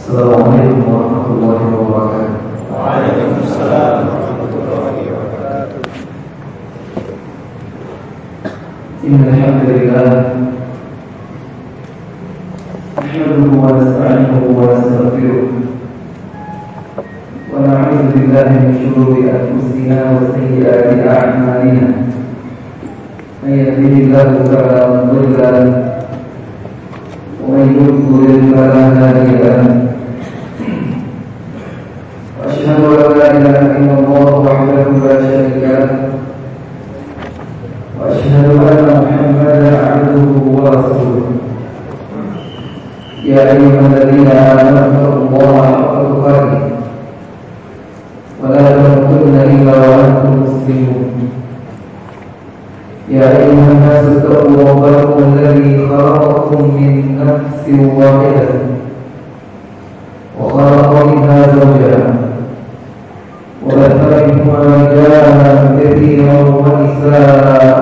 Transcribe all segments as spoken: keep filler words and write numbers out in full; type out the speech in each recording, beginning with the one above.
السلام عليكم ورحمة الله وبركاته. وعليكم السلام ورحمة الله وبركاته. إن الحمد لله نحمده ونستعينه ونستغفره ونعوذ بالله من شرور أنفسنا وسيئات أعمالنا. من يهده الله فلا مضل له ومن يضلل فلا هادي له. وأشهد أن لا إله إلا الله وحده لا شريك له وأشهد أن محمدا عبده ورسوله. يا أيها الذين آمنوا اتقوا الله حق تقاته ولا تموتن إلا وأنتم مسلمون. يا أيها الناس اتقوا ربكم الذي خلقكم من نفس واحدة وخلق منها زوجها وبث منهما رجالا كثيرا ونساء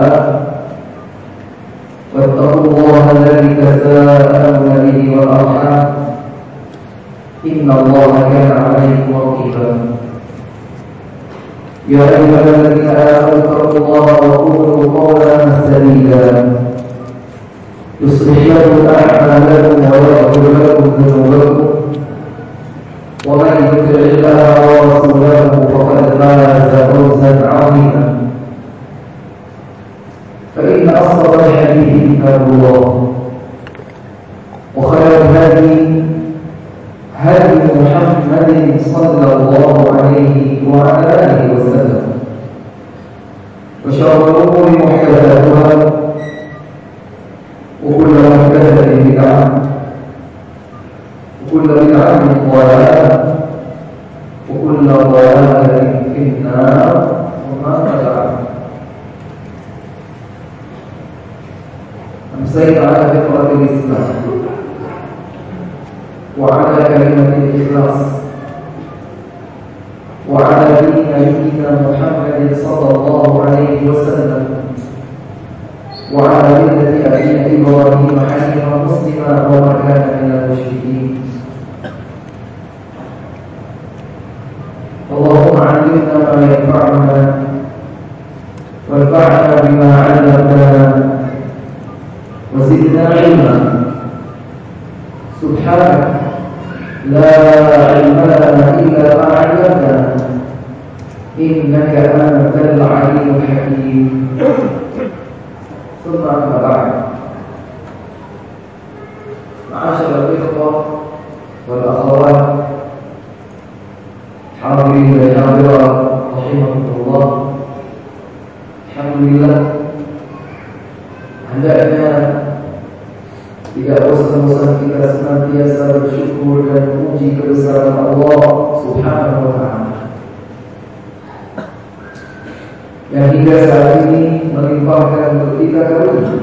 واتقوا الله الذي تساءلون به والأرحام إن الله كان عليكم رقيبا. يا أيها الذين آمنوا اتقوا الله وقولوا قولا سديدا يصلح لكم أعمالكم ويغفر لكم ذنوبكم ومن يطع الله ورسوله فقد فاز فوزا عظيما. فإن أصدق الحديث كتاب الله وخير الهدي هدي محمد صلى الله عليه وعلى آله وسلم وشر الأمور محدثاتها وكل محدثة بدعة وكل بدعة ضلالة وكل ضلالة في النار. وما بعد. أمسيت على فطرة الإسلام وعلى كلمة الإخلاص وعلى دين نبينا محمد صلى الله عليه وسلم وعلى ملة أبينا إبراهيم حنيفا مسلما وما كان من المشركين. اللهم علمنا ما ينفعنا وانفعنا بما علمتنا وزدنا علما. سبحانك لا علم لنا إلا ما علمتنا إنك أنت العليم الحكيم. ثم أما بعد. معاشر الإخوة والأخوات حاضرين والحاضرات رحمكم الله. الحمد لله, hendaknya tidak bosan-bosan kita senantiasa bersyukur dan memuji kebesaran Allah Subhanahu wa Ta'ala yang hingga saat ini melimpahkan untuk kita karunia.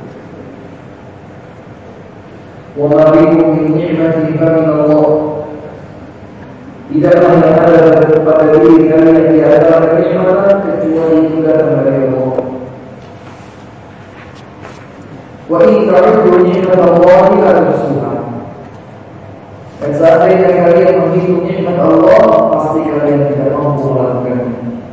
Wa ma bikum min ni'matin fa min Allah. Tidaklah yang ada pada diri kalian di antara kenikmatan kecuali itu datang dari Allah. Wa in ta'uddu ni'matallahi la tuhsuha. Dan seandainya kalian menghitung nikmat Allah, pasti kalian tidak mampu melakukannya.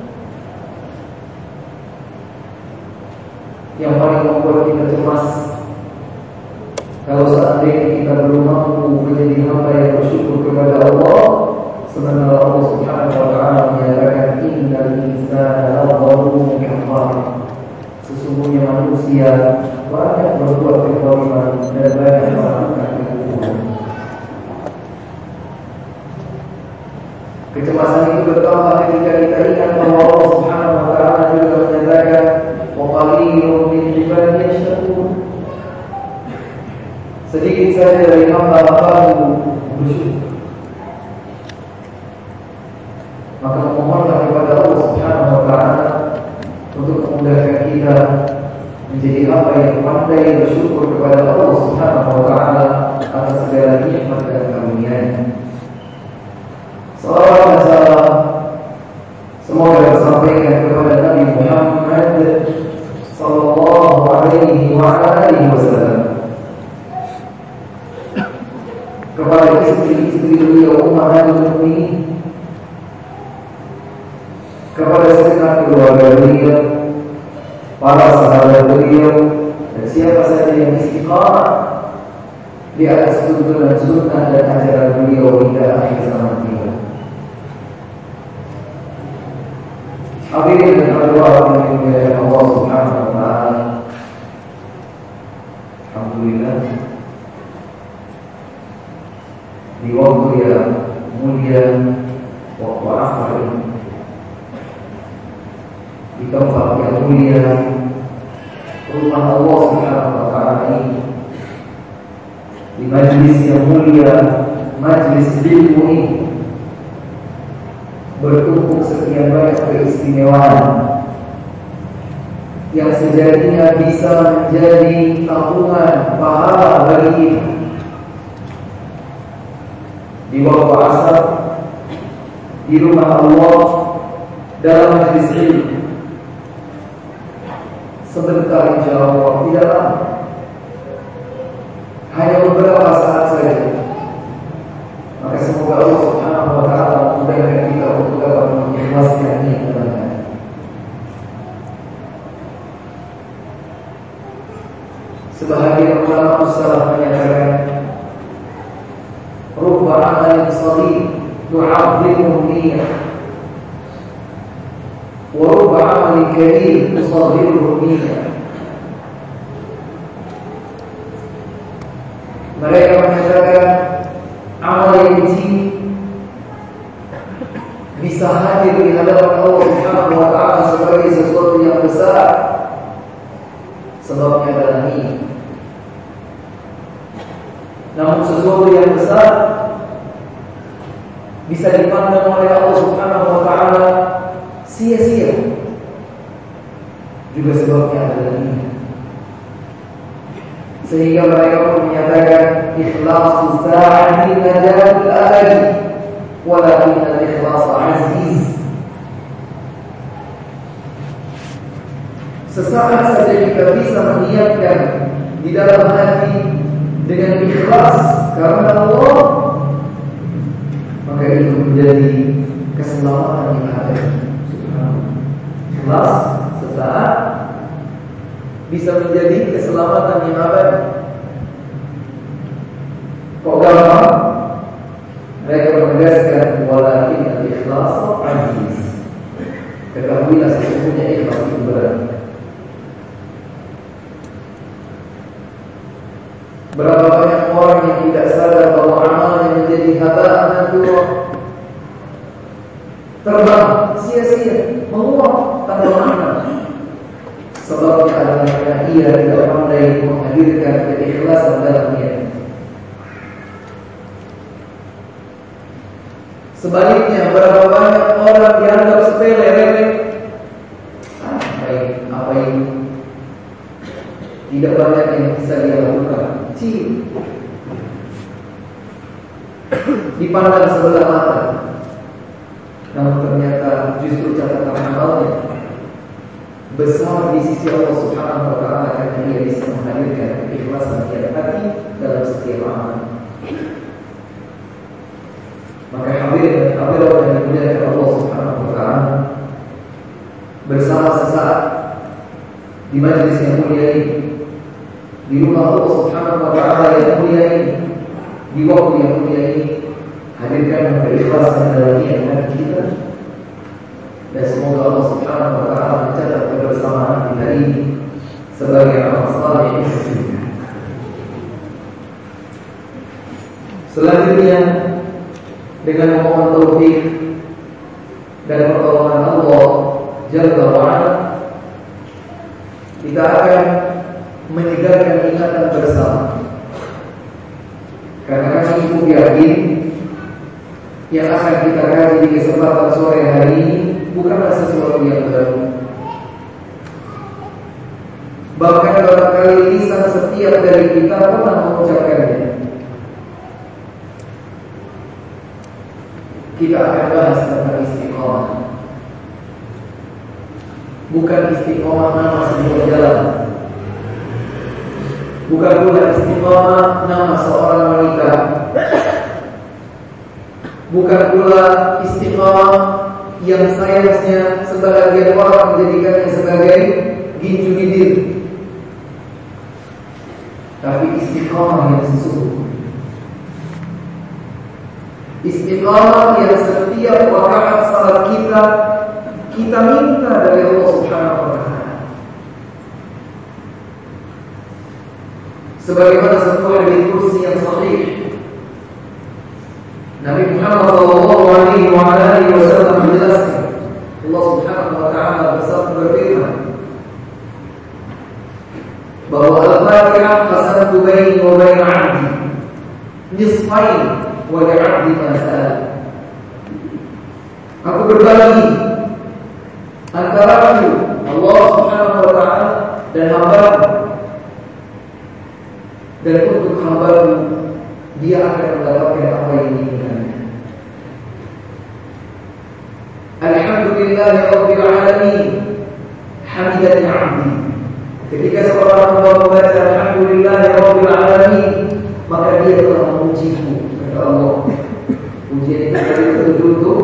Yang paling membuat kita cemas, kalau seandainya kita belum mampu menjadi hamba yang bersyukur kepada Allah, sebenarnya Allah Subhanahu wa Ta'ala menyatakan innal insana lazalumun kafar. Sesungguhnya manusia banyak berbuat kezaliman dan banyak melakukan kekufuran. Kecemasan itu bertambah ketika kita ingat bahwa Allah Subhanahu wa Ta'ala juga menyatakan wa qalilun min ibadiy yashkurun. Sedikit saja dari hamba-Hamba-Mu bersyukur. Maka memohonlah kepada Allah Subhanahu wa Ta'ala untuk memudahkan kita menjadi hamba yang pandai bersyukur kepada Allah Subhanahu wa Ta'ala atas segala nikmat dan karunia-Nya. Salawat dan salam semoga tersampaikan kepada Nabi Muhammad sallallahu alaihi wa alihi wasallam, kepada istri-istri beliau ummahatul mukminin, kepada segenap keluarga beliau, para sahabat beliau, dan siapa saja yang istiqamah di atas tuntunan sunnah dan ajaran beliau hingga akhir zaman tiba. Hadirin dan hadirat yang dimuliakan Allah Subhanahu wa taala. Alhamdulillah, di waktu yang mulia, waktu asar ini, di tempat yang mulia, rumah Allah Subhanahu wa taala ini, di majlis yang mulia, majlis ilmu ini, bertumpuk sekian banyak keistimewaan yang sejatinya bisa menjadi tabungan pahala bagi kita. Di waktu asar, di rumah Allah, dalam majlis ilmu, sebentar insya Allah, tidak lama, hanya beberapa saat saja. Maka semoga Allah Subhanahu wa taala memudahkan kita untuk dapat mengikhlaskannya kepada sebahagian ulama salaf menyatakan, rubba amalin shaghir tu'azzimu niyyah, wa rubba amalin kabir tusaghiru niyyah. Mereka menyatakan amal yang kecil bisa hadir di hadapan Allah Subhanahu wa taala sebagai sesuatu yang besar. Sebabnya adalah niat. Namun sesuatu yang besar bisa dipandang oleh Allah Subhanahu wa taala sia-sia, juga sebabnya adalah niat. Sehingga mereka pun menyatakan ikhlasu sa'ati najatul abadi, walakin al-ikhlas aziz. Sesaat saja kita bisa meniatkan di dalam hati dengan ikhlas karena Allah, maka itu menjadi keselamatan yang ada. Ikhlas sesaat bisa menjadi keselamatan yang abadi. Kok gampang? Mereka menegaskan walakin al-ikhlas aziz. Ketahuilah sesungguhnya ikhlas itu berat. Berapa banyak orang yang tidak sadar bahwa amalnya menjadi haba'an mansura, terbang sia-sia, menguap tanpa makna. Sebabnya adalah karena ia tidak pandai menghadirkan keikhlasan dalam niat. Sebaliknya, berapa banyak orang dianggap sepele, remeh. Apa ini? Apa ini? Tidak banyak yang bisa dia lakukan. Kecil, dipandang sebelah mata, namun ternyata justru catatan amalnya besar di sisi Allah Subhanahu wa taala karena dia bisa menghadirkan keikhlasan tiap hati dalam setiap amal. Maka hadir dan hadirat yang dimuliakan Allah Subhanahu wa taala, bersama sesaat di majlis yang mulia ini, di rumah Allah Subhanahu wa taala yang mulia ini, di waktu yang mulia ini, hadirkan keikhlasan dalam niat hati kita. Dan semoga Allah Subhanahu wa taala mencatat kebersamaan kita ini sebagai amal saleh. Selanjutnya, dengan memohon taufik dan pertolongan Allah Jalla wa Ala, kita akan menyegarkan ingatan bersama. Karena kami cukup yakin yang akan kita kaji di kesempatan sore hari ini bukanlah sesuatu yang baru. Bahkan barangkali lisan setiap dari kita pernah mengucapkannya. Kita akan bahas tentang istiqomah. Bukan istiqomah nama sebuah jalan, bukan pula istiqomah nama seorang wanita, bukan pula istiqamah yang sayangnya sebagian orang menjadikannya sebagai ginju bibir, tapi istiqamah yang sesungguhnya, istiqamah yang setiap rakaat salat kita kita minta dari Allah Subhanahu wa taala. Sebagaimana sebuah hadis qudsi yang sahih, Nabi Muhammad sallallahu alaihi wa alihi wasallam menjelaskan, Allah Subhanahu wa taala bersabda berfirman bahwa al-Fatihah qasamtu baini wa bain 'abdi nisfain wa li 'abdi ma sa'al. Aku berbagi antara aku, Allah Subhanahu wa taala, dan hamba-Ku, dan untuk hamba-Ku dia akan mendapatkan apa yang diinginkannya. Alhamdulillahi rabbil alamin, hamidani 'abdi. Ketika seorang hamba membaca alhamdulillahi rabbil alamin, maka dia telah memujiku, kata Allah. Pujian itu berarti tertuju untuk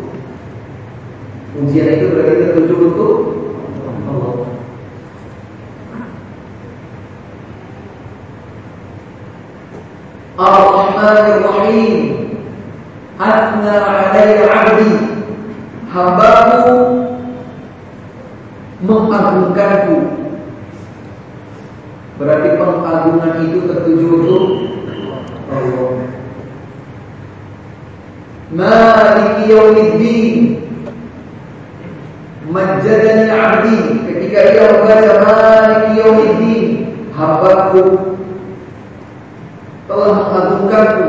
Pujian itu berarti tertuju untuk Allah. Ar-Rahmanir Rahim, Athna 'alayya 'abdi, hamba-Ku mengagungkanku. Berarti pengagungan itu tertuju untuk Allah. Maliki yaumiddin, majjadani 'abdi. Ketika ia membaca Maliki yaumiddin, hamba-Ku telah mengagungkanku.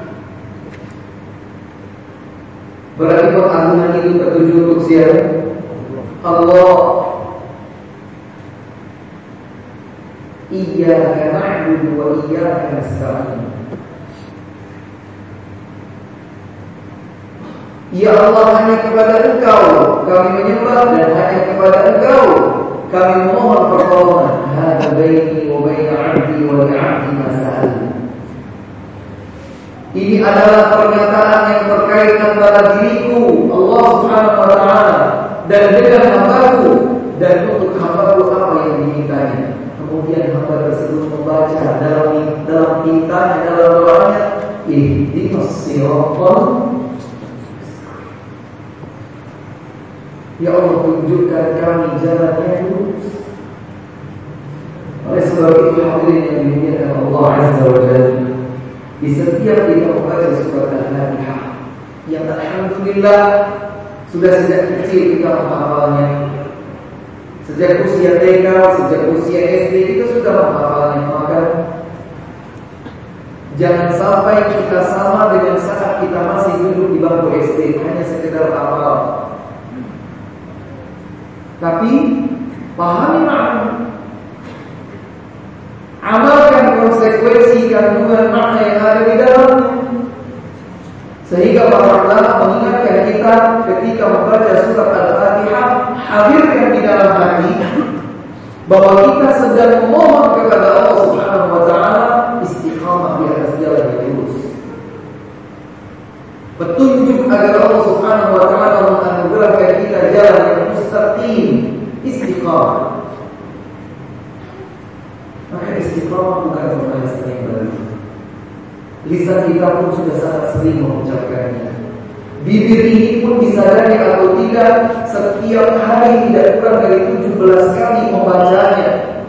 Berarti pengagungan itu tertuju untuk siapa? Allah. Iyyaka na'budu wa iyyaka nasta'in. Ya Allah, hanya kepada Engkau kami menyembah, dan hanya kepada Engkau kami memohon pertolongan. Hadza baini wa baina 'abdi wa li 'abdi ma sa'al. Ini adalah pernyataan yang terkait antara diriku, Allah Subhanahu wa taala, dan dengan hamba-Ku, dan untuk hamba-Ku apa yang dimintanya. Kemudian hamba tersebut membaca dalam dalam tintanya, dalam doanya, ihdinas siratal. Ya Allah, tunjukkan kami jalan yang lurus. Oleh sebab itu hadirin yang dimuliakan Allah Azza wa Jalla, di setiap kita membaca surat Al-Fatihah, yang alhamdulillah sudah sejak kecil kita menghafalnya. Sejak usia T K, sejak usia S D kita sudah menghafalnya. Maka jangan sampai kita sama dengan saat kita masih duduk di bangku S D, hanya sekedar hafal. Tapi pahami makna, amalkan konsekuensi kandungan makna yang ada di dalamnya. Sehingga para ulama mengingatkan kita ketika membaca surat Al-Fatihah, hadirkan di dalam hati bahwa kita sedang memohon kepada Allah Subhanahu wa taala istiqamah di atas jalan yang lurus, petunjuk agar Allah Subhanahu wa taala menganugerahkan kita jalan yang mustaqim, istiqamah. Maka istiqamah bukan perkara yang baru. Lisan kita pun sudah sangat sering mengucapkannya. Bibir ini pun disadari atau tidak, setiap hari tidak kurang dari tujuh belas kali membacanya.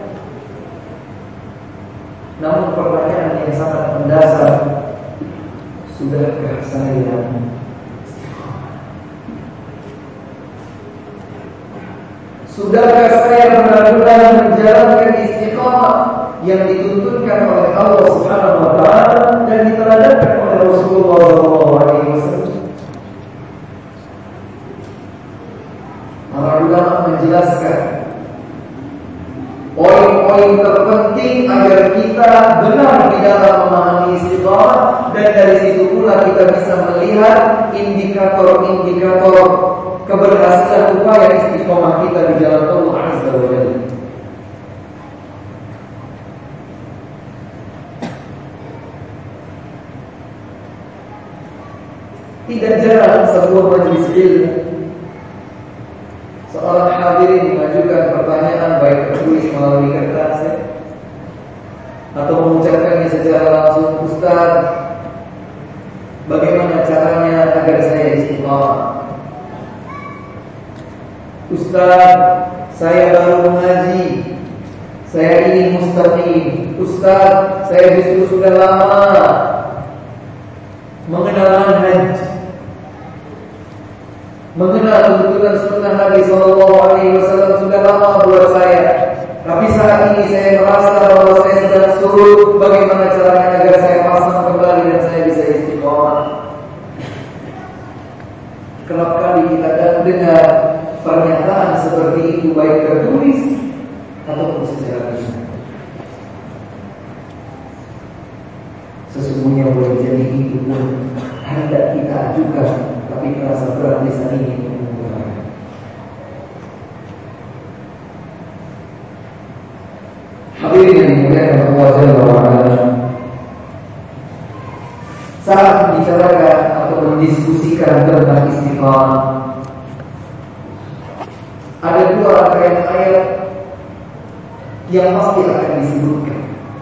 Namun pertanyaan yang sangat mendasar, sudahkah saya istiqamah? Sudahkah saya benar-benar menjalankan istiqamah yang dituntunkan oleh Allah Subhanahu wa taala dan diterangkan oleh Rasulullah shallallahu alaihi wasallam? Para ulama menjelaskan poin-poin terpenting agar kita benar di dalam memahami istiqamah, dan dari situ pula kita bisa melihat indikator-indikator keberhasilan upaya istiqamah kita di jalan Allah Azza wa Jalla. Tidak jarang sebuah majelis ilmu seorang hadirin mengajukan pertanyaan baik tertulis melalui kertas ya, atau mengucapkannya secara langsung, Ustaz, bagaimana caranya agar saya istiqamah? Ustaz, saya baru mengaji, saya ingin mustaqim. Ustaz, saya justru sudah lama mengenal manhaj, mengenal tuntunan sunnah Nabi Sallallahu Alaihi Wasallam sudah lama buat saya. Tapi saat ini saya merasa bahwa saya sedang surut. Bagaimana caranya agar saya pasang kembali dan saya bisa istiqomah? Kerap kali kita dengar pernyataan seperti itu baik tertulis ataupun secara lisan. Sesungguhnya boleh jadi itu pun hendak kita ajukan, tapi merasa berat lisan ini mengumpulkan. Hadirin yang dimuliakan Allah Jalla wa Ala, saat membicarakan atau mendiskusikan tentang istiqamah, ada dua rangkaian ayat yang pasti akan disebutkan.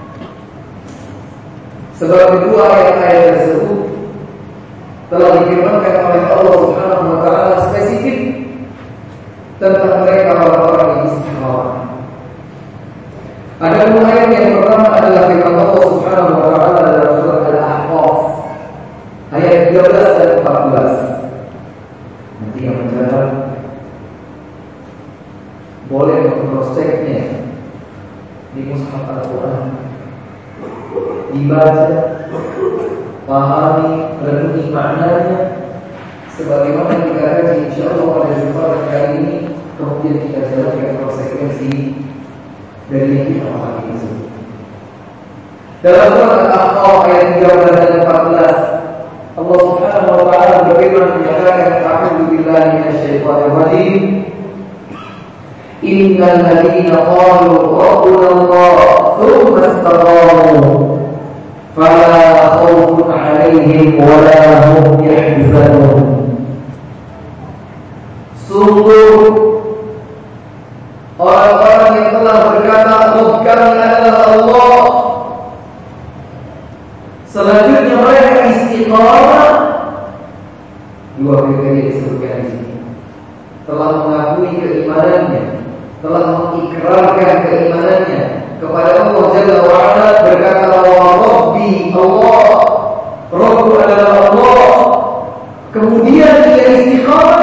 Sebab kedua ayat-ayat tersebut telah difirmankan oleh Allah Subhanahu wa taala spesifik tentang mereka orang-orang yang istiqamah. Ada dua ayat yang pertama adalah firman Allah Subhanahu wa taala dalam surat Al-Ahqaf ayat tiga belas dan empat belas. Nanti yang mencatat boleh mengcross-checknya di mushaf Al-Quran, dibaca, pahami, renungi maknanya sebagaimana kita kaji insyaallah pada kesempatan kali ini, kemudian kita jalankan konsekuensi dari yang kita pahami tersebut. Dalam surat Al-Ahqaf ayat tiga belas dan empat belas, Allah Subhanahu wa taala berfirman menyatakan, a'udzu billahi minasyaitonir rajim, innal ladzina qalu rabbuna Allah tsumma istaqamu fala khaufun 'alaihim wa la hum yahzanun. Sungguh orang-orang yang telah berkata Rabb kami adalah Allah, selanjutnya mereka istiqamah. Dua kriteria disebutkan di sini. Telah mengakui keimanannya, telah mengikrarkan keimanannya kepada Allah Jalla wa'ala, berkata bahwa Rabbi Allah, Rabbu adalah Allah. Kemudian dia istiqamah,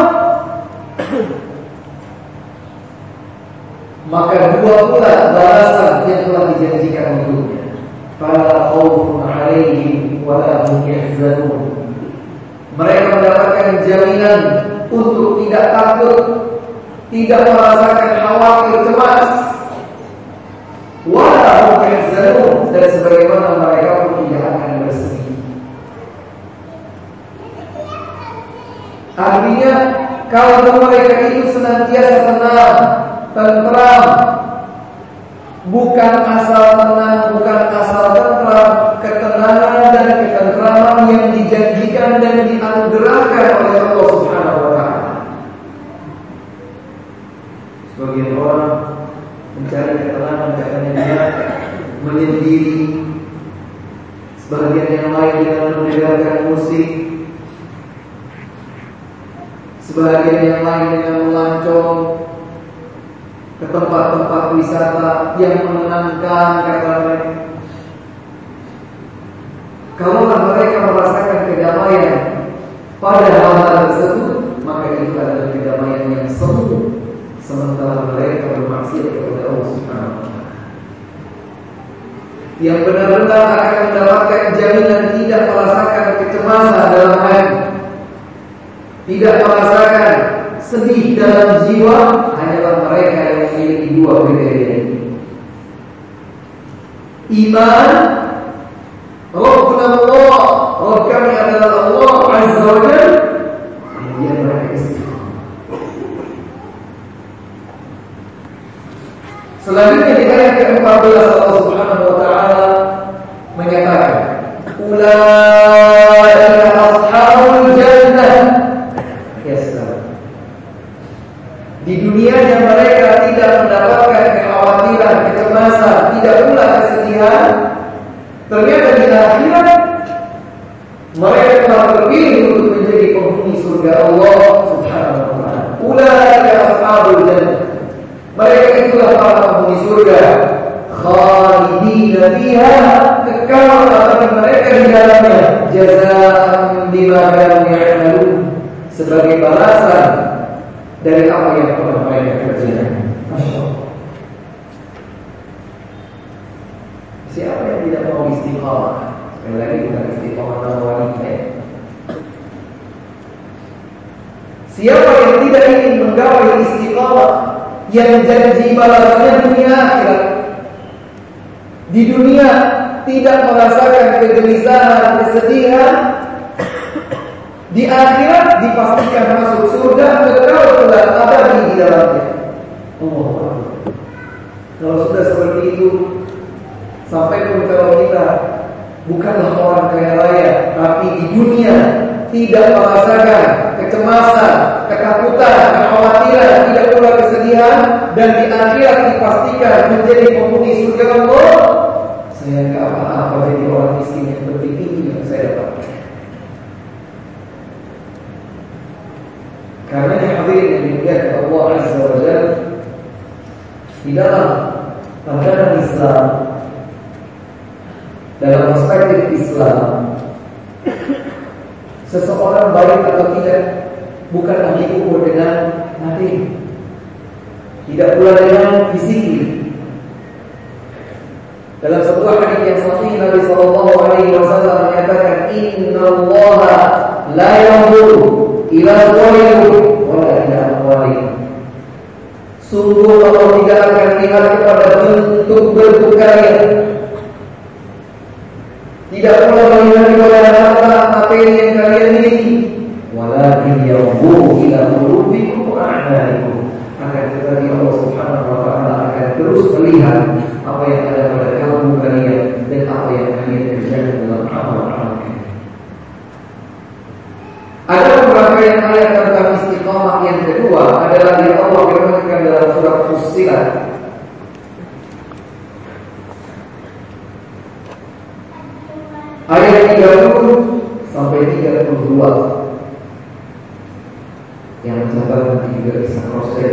maka dua pula balasan yang telah dijanjikan untuknya. Fala khaufun 'alaihim wa la hum yahzanun. Mereka mendapatkan jaminan untuk tidak takut, tidak merasakan khawatir cemas. Wa la hum yahzanun, dan sebagaimana mereka pun tidak akan bersedih. Artinya kalau mereka itu senantiasa tenang, tentram, bukan asal tenang, bukan asal tentram, ketenangan dan ketentraman yang dijanjikan dan dianugerahkan oleh Allah Subhanahu wa taala. Sebagian orang mencari ketenangan katanya dia menyendiri, sebagian yang lain dengan mendengarkan musik, sebagian yang lain dengan melancong ke tempat-tempat wisata yang menenangkan, kata mereka. Kalaulah mereka merasakan kedamaian pada hal-hal tersebut, maka itu adalah kedamaian yang semu, sementara mereka bermaksiat kepada Allah Subhanahu wa taala. Yang benar-benar akan mendapatkan jaminan tidak merasakan kecemasan dalam hati, tidak merasakan sedih dalam jiwa, hanyalah mereka yang memiliki dua kriteria ini. Iman, Rabbuna Allah, Rabb kami adalah Allah Azza wa Jalla. Kemudian mereka istiqamah. Selanjutnya di ayat ke-empat belas Allah Subhanahu wa taala menyatakan, ulaika ashabul jannah Mereka telah terpilih untuk menjadi penghuni surga Allah Subhanahu wa taala. Ulaika ashabul jannah. Mereka itulah para penghuni surga. Khalidina fiha, kekal abadi mereka di dalamnya. Jazaa'an bima kanu ya'malun, sebagai balasan dari apa yang telah mereka kerjakan. Masyaallah. Siapa yang tidak mau istiqamah? Sekali lagi bukan istiqamah wanita ya. Siapa yang tidak ingin menggapai istiqamah yang janji balasannya dunia akhirat, di dunia tidak merasakan kegelisahan, kesedihan, di akhirat dipastikan masuk surga, kekal kelak abadi di dalamnya. Oh, kalau sudah seperti itu, sampai pun kalau kita bukanlah orang kaya raya, tapi di dunia tidak merasakan kecemasan, ketakutan, kekhawatiran, tidak pula kesedihan, dan di akhirat dipastikan menjadi penghuni surga Allah, saya enggak apa-apa jadi orang miskin yang seperti ini yang saya dapatkan. Karena yang hadirin yang dimuliakan Allah Azza wa Jalla, di dalam pandangan Islam, dalam perspektif Islam, seseorang baik atau tidak bukanlah diukur dengan materi, tidak pula dengan fisik. Dalam sebuah hadis yang sahih, Nabi sallallahu alaihi wasallam menyatakan, "Innallaha la yanzuru ila suwarikum wa la ila amwalikum." Sungguh Allah tidak akan lihat kepada bentuk-bentuk kalian, tidak pula melihat kepada harta materi yang kalian miliki, walakin yanzuru ila qulubikum wa a'malikum. Akan tetapi Allah Subhanahu wa taala akan terus melihat apa yang ada pada kalbu kalian dan apa yang kalian kerjakan dalam amal-amal kalian. Ada rangkaian ayat tentang istiqamah yang kedua adalah yang Allah firmankan dalam surat Fussilat ayat tiga puluh sampai tiga puluh dua. Yang mencatat nanti juga bisa cross-check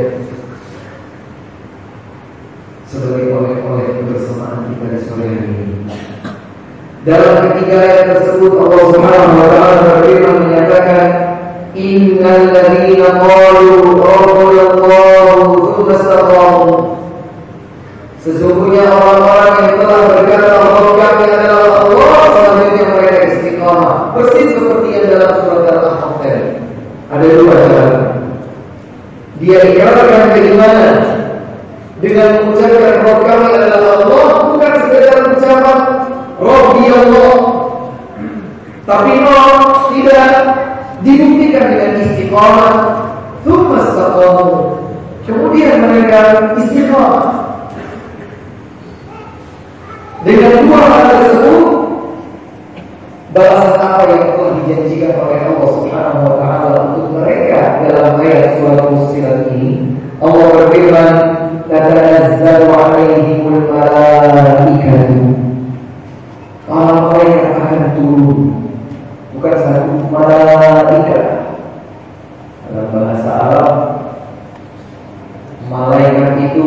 sebagai oleh-oleh kebersamaan kita di sore hari ini. Dalam ketiga ayat tersebut Allah Subhanahu wa taala berfirman menyatakan, "Innal ladzina qalu rabbuna Allah tsumma istaqamu." Sesungguhnya orang-orang yang telah berkata Rabb kami adalah Allah, selanjutnya mereka istiqamah, persis seperti yang dalam surat Al-Ahqaf tadi. Ada dua cara. Dia ikrarkan keimanan dengan mengucapkan Rabb kami adalah Allah, bukan sekedar ucapan Rabbi Allah, tapi Rabb tidak dibuktikan dengan istiqamah. Tsumma istaqamu, kemudian mereka istiqamah. Dengan dua hal tersebut, balasan apa yang telah dijanjikan oleh Allah Subhanahu wa taala untuk mereka dalam ayat surat Fussilat ini. Allah berfirman, "Tatanazzalu 'alaihimul malaikatu." Para malaikat akan turun, bukan satu malaikat. Dalam bahasa Arab, malaikat itu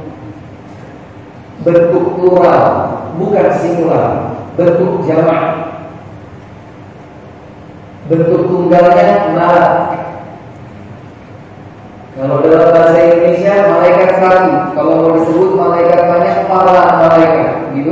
bentuk plural, bukan singular, bentuk jamak. Bentuk tunggalnya malak. Kalau dalam bahasa Indonesia malaikat satu, kalau mau disebut malaikat banyak, para malaikat, gitu.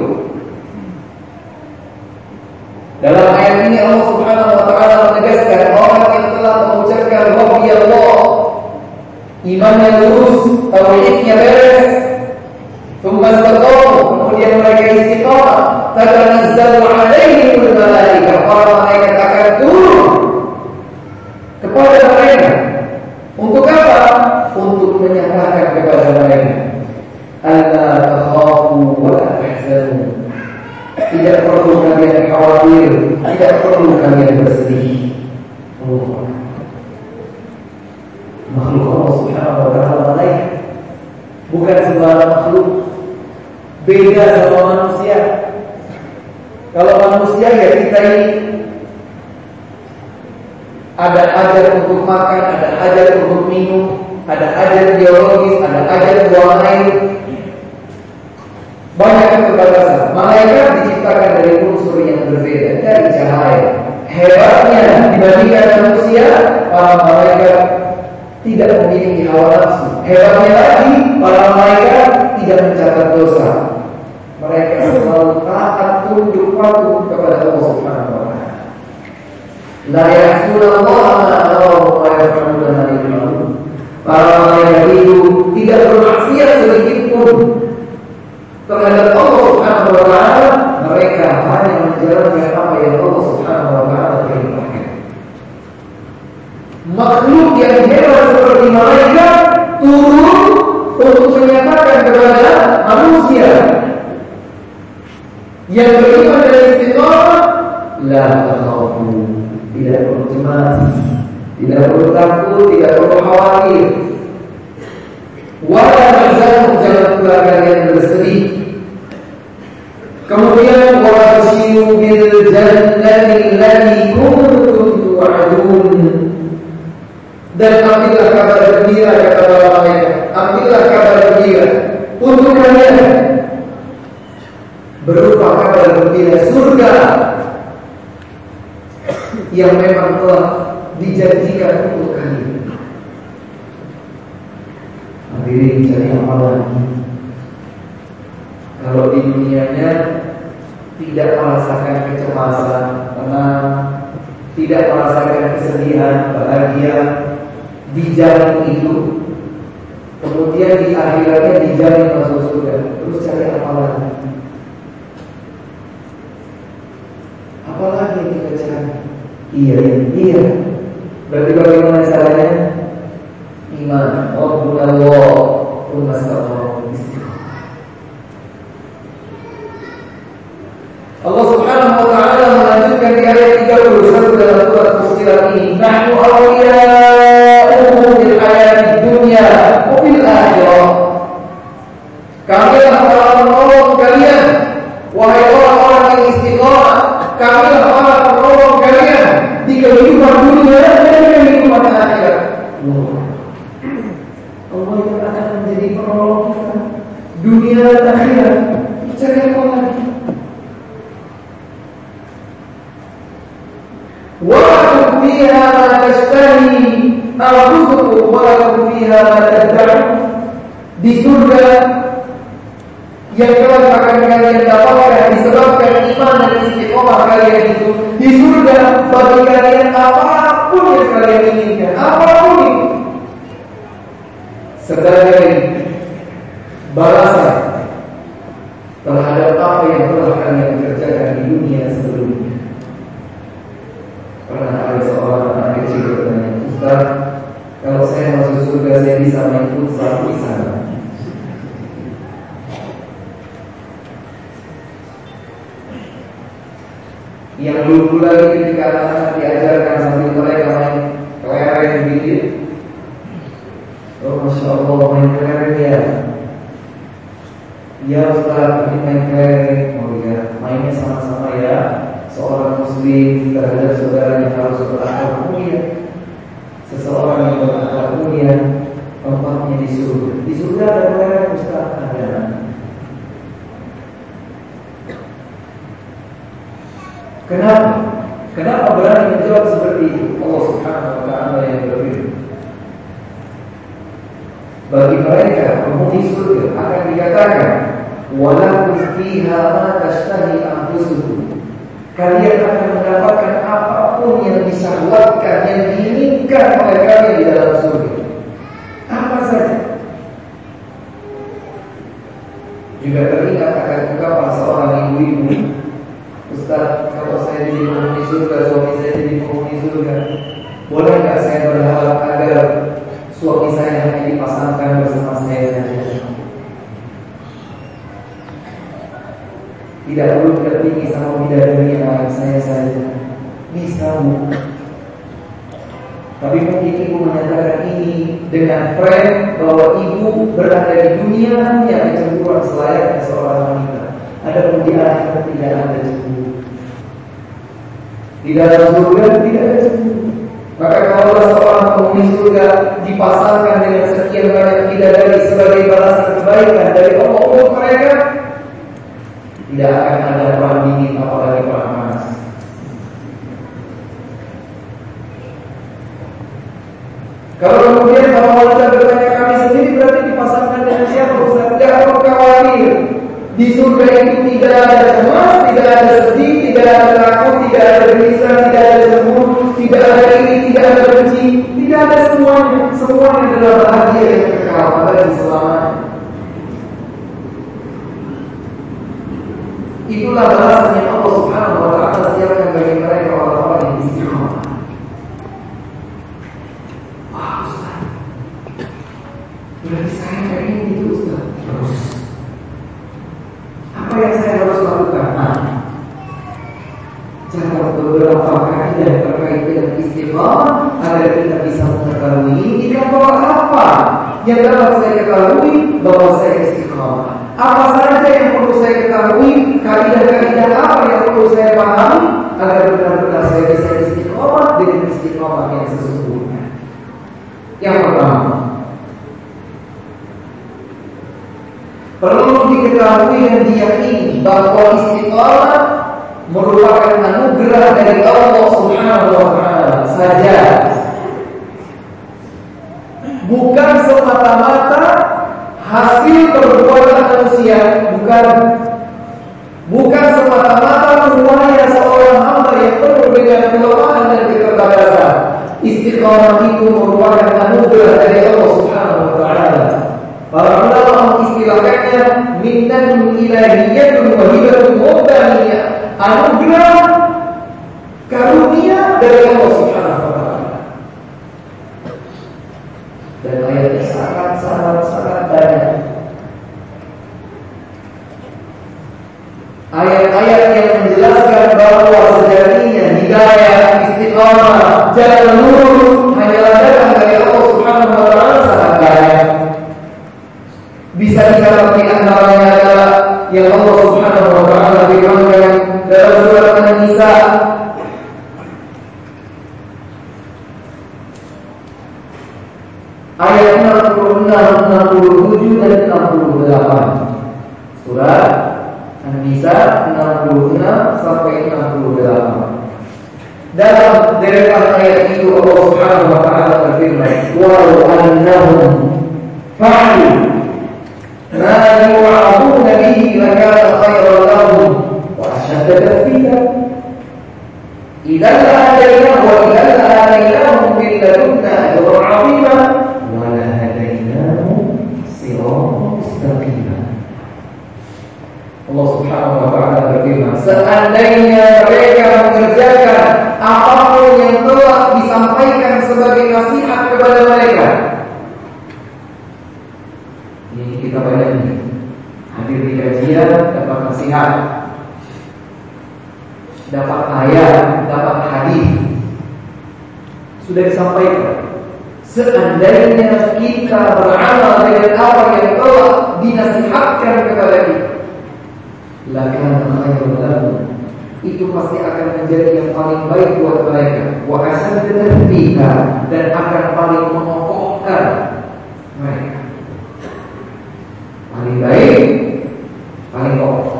Dalam ayat ini Allah Subhanahu wa taala menegaskan orang yang telah mengucapkan Rabbi Allah, imannya lurus, tauhidnya beres, tsumma istaqamu, kemudian mereka istiqamah, tatanazzalu 'alaihimul malaikah, para malaikat akan turun kepada mereka. Untuk apa? Untuk menyatakan kepada mereka, alla takhafu wa la tahzanu. Tidak perlu kalian khawatir, tidak perlu kalian bersedih. Allah, makhluk Allah Subhanahu wa taala malaikat, bukan sembarang makhluk. Beda sama manusia. Kalau manusia ya kita ini Ada ajar untuk makan, ada ajar untuk minum, ada ajar biologis, ada ajar buang air. Banyak keterbatasan. Malaikat diciptakan dari unsur yang berbeda, dari cahaya. Hebatnya dibandingkan manusia, para malaikat tidak memiliki hawa nafsu. Hebatnya lagi, para malaikat tidak mencatat dosa. Mereka selalu taat, tunduk patuh kepada Allah Subhanahu wa taala. La ya'sunallaha ma amarahu wa yaf'aluna ma yu'marun. Para malaikat itu tidak bermaksiat sedikit pun terhadap Allah Subhanahu wa taala. Mereka hanya menjalankan apa yang Allah Subhanahu wa taala perintahkan. Makhluk yang hebat seperti malaikat turun untuk menyatakan kepada manusia yang beriman dan istiqamah, la takhafu, tidak perlu cemas, tidak perlu takut, tidak perlu khawatir. Wa la tahzanu, jangan pula kalian bersedih. Kemudian wa basyiru bil jannati allati kuntum tu'adun. Dan ambillah kabar gembira, kata para malaikat, ambillah kabar gembira untuk kalian berupa kabar gembira surga yang memang telah dijanjikan untuk kalian. Hadirin cari amalan. Kalau di dunianya tidak merasakan kecemasan, tenang, tidak merasakan kesedihan, bahagia, dijamin itu, kemudian di akhiratnya dijamin masuk surga. Terus cari amalan. Apalagi yang kita cari? Iya, iya. Berarti bagaimana caranya? Iman. Rabbuna Allah, tsumma istaqamu. Allah Subhanahu wa taala melanjutkan di ayat tiga puluh satu dalam surat Fussilat ini, nahnu awliya'uhum fil hayatid dunya wa fil akhirah. Kamilah para penolong kalian, wahai orang-orang yang istiqamah. Kamilah para penolong kalian di kehidupan dunia dan di kehidupan akhirat. Allah yang akan menjadi penolong kita dunia dan akhirat. Cari apa lagi? Walakum fiha ma tashtahi anfusukum walakum fiha ma tad'un. Di surga yang kelak akan kalian dapatkan disebabkan iman dan istiqomah kalian itu, di surga bagi kalian apapun yang kalian inginkan, apapun itu, sebagai balasan terhadap apa yang telah kalian kerjakan di dunia sebelumnya. Pernah ada seorang anak kecil bertanya, Ustaz, kalau saya masuk surga saya bisa main futsal di sana? Yang dulu lagi ketika anak-anak diajarkan sambil mereka main kelereng gitu. Oh, Masya Allah, main kelereng ya. Ya Ustaz, ini main kelereng. Oh ya, mainnya sama-sama ya. Seorang muslim terhadap saudaranya harus berakhlak mulia. Seseorang yang berakhlak mulia tempatnya di surga. Di surga ada kelereng Ustaz, ada. Kenapa? Kenapa berani menjawab seperti itu? Allah Subhanahu wa taala yang berfirman, bagi mereka penghuni surga akan dikatakan, walakum fiha ma tashtahi anfusukum. Kalian akan mendapatkan apapun yang disyahwatkan, yang diinginkan oleh kalian di dalam surga. Apa saja. Juga teringat akan ungkapan seorang ibu-ibu, Ustaz, kalau saya jadi penghuni surga, suami saya jadi penghuni surga, boleh nggak saya berharap agar suami saya hanya dipasangkan bersama saya saja? Tidak perlu tertinggi sama bidadari yang lain, saya saja. Bisa Bu. Tapi mungkin ibu menyatakan ini dengan frame bahwa ibu berada di dunia hanya kecemburuan selayaknya seorang wanita. Adapun di akhirat tidak ada cemburu. Di dalam surga tidak ada cemburu. Maka kalau seorang penghuni surga dipasangkan dengan sekian banyak bidadari sebagai balasan kebaikan dari Allah untuk mereka, tidak akan ada perang dingin apalagi perang panas. Kalau kemudian para wanita bertanya, kami sendiri berarti dipasangkan dengan siapa? Ustaz, tidak perlu khawatir. Di surga itu tidak ada cemas, tidak ada sedih, tidak ada takut, tidak ada gelisah, tidak ada cemburu, tidak ada iri, tidak ada benci, tidak ada semuanya. Semuanya adalah bahagia yang kekal, abadi selamanya. Itulah balasan yang Allah Subhanahu wa taala siapkan bagi mereka orang-orang yang istiqamah. Wah, Ustaz, berarti saya kayak ini gitu, Ustaz. Terus apa yang saya harus lakukan? Nah, cara beberapa kaidah terkait dengan istiqamah agar kita bisa mengetahui indikator apa yang dapat saya ketahui bahwa saya istiqamah. Apa saja yang perlu saya ketahui, kaidah-kaidah apa yang perlu saya pahami agar benar-benar saya bisa istiqamah dengan istiqamah yang sesungguhnya. Yang pertama, perlu diketahui dan diyakini bahwa istiqamah merupakan anugerah dari Allah Subhanahu wa taala saja. Bukan semata-mata hasil perbuatan manusia, bukan bukan semata-mata semuanya seorang hamba yang penuh dengan kelemahan dan keterbatasan. Istiqamah itu merupakan anugerah dari Allah Subhanahu wa taala. Para ulama mengistilahkannya minnatun ilahiyyatun wa hibatun mubtaniyah, anugerah karunia dari Allah Subhanahu wa taala. Dan ayatnya sangat-sangat-sangat banyak. Ayat-ayat yang menjelaskan bahwa sejatinya hidayah, istiqamah, jalan lurus hanyalah datang dari Allah Subhanahu wa taala sangat banyak. Bisa dicatat di antaranya adalah yang Allah Subhanahu wa taala firmankan dalam surat An-Nisa ayat enam puluh enam, enam puluh tujuh dan enam puluh delapan. Surat An-Nisa enam puluh enam sampai enam puluh delapan. Dalam deretan ayat itu Allah Subhanahu wa taala berfirman, "Walau annahum fa'alu ma yu'aduna bihi lakana khairan lahum wa ashadda tathbita. Idzan la'adainahum wa idzan la'adainahum min ladunna ajran 'azima wa lahadainahum siratan mustaqima." Allah Subhanahu wa taala berfirman, seandainya mereka mengerjakan apapun yang telah disampaikan sebagai nasihat kepada mereka. Ini kita banyak nih hadir di kajian, dapat nasihat, dapat ayat, dapat hadis, sudah disampaikan. Seandainya kita beramal dengan apa yang telah dinasihatkan kepada kita, lakukan khairan lahum, itu pasti akan menjadi yang paling baik buat mereka. Wa ashadda tathbita, dan akan paling mengokohkan mereka. Paling baik, paling kokoh.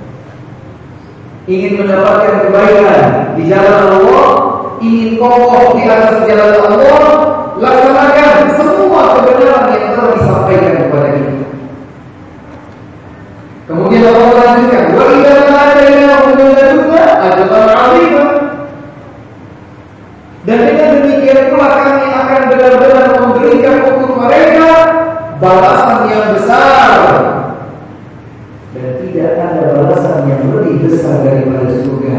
Ingin mendapatkan kebaikan di jalan Allah, ingin kokoh di atas jalan Allah, laksanakan semua kebenaran yang telah disampaikan kepada kita. Kemudian Allah melanjutkan, wa idza la'adainahum min ladunna ajran 'azima. Dan dengan demikian pula kami akan benar-benar memberikan untuk mereka balasan yang besar. Dan tidak ada balasan yang lebih besar daripada surga.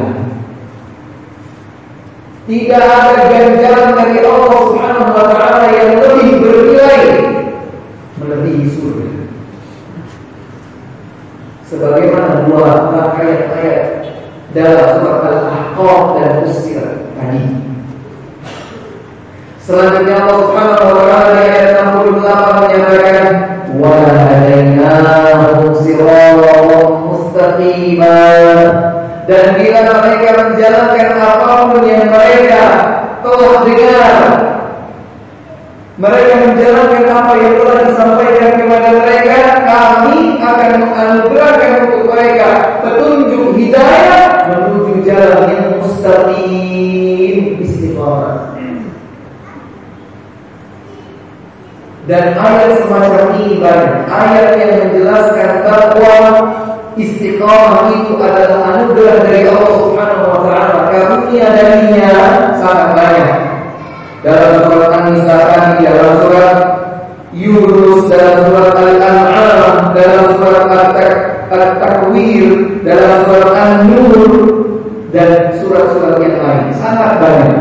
Tidak ada ganjaran dari Allah Subhanahu wa taala yang lebih bernilai melebihi surga. Sebagaimana dua ayat-ayat dalam surat Al-Ahqaf dan Fussilat tadi. Selanjutnya Allah Subhanahu wa taala di ayat enam puluh delapan menyatakan, wa hadainahum siratan mustaqima. Dan bila mereka menjalankan apapun yang mereka telah dengar mereka menjalankan apa yang telah disampaikan kepada mereka, kami akan menganugerahkan untuk mereka petunjuk hidayah menuju jalan yang mustaqim, istiqamah. Dan ayat semacam ini banyak. Ayat yang menjelaskan bahwa istiqamah itu adalah anugerah dari Allah Subhanahu wa taala. Karunia darinya sangat banyak. Dalam surat An-Nisa, dalam surat Yunus, dalam surat Al-An'am, dalam surat At-Takwir, dalam surat An-Nur, dan surat-surat yang lain sangat banyak.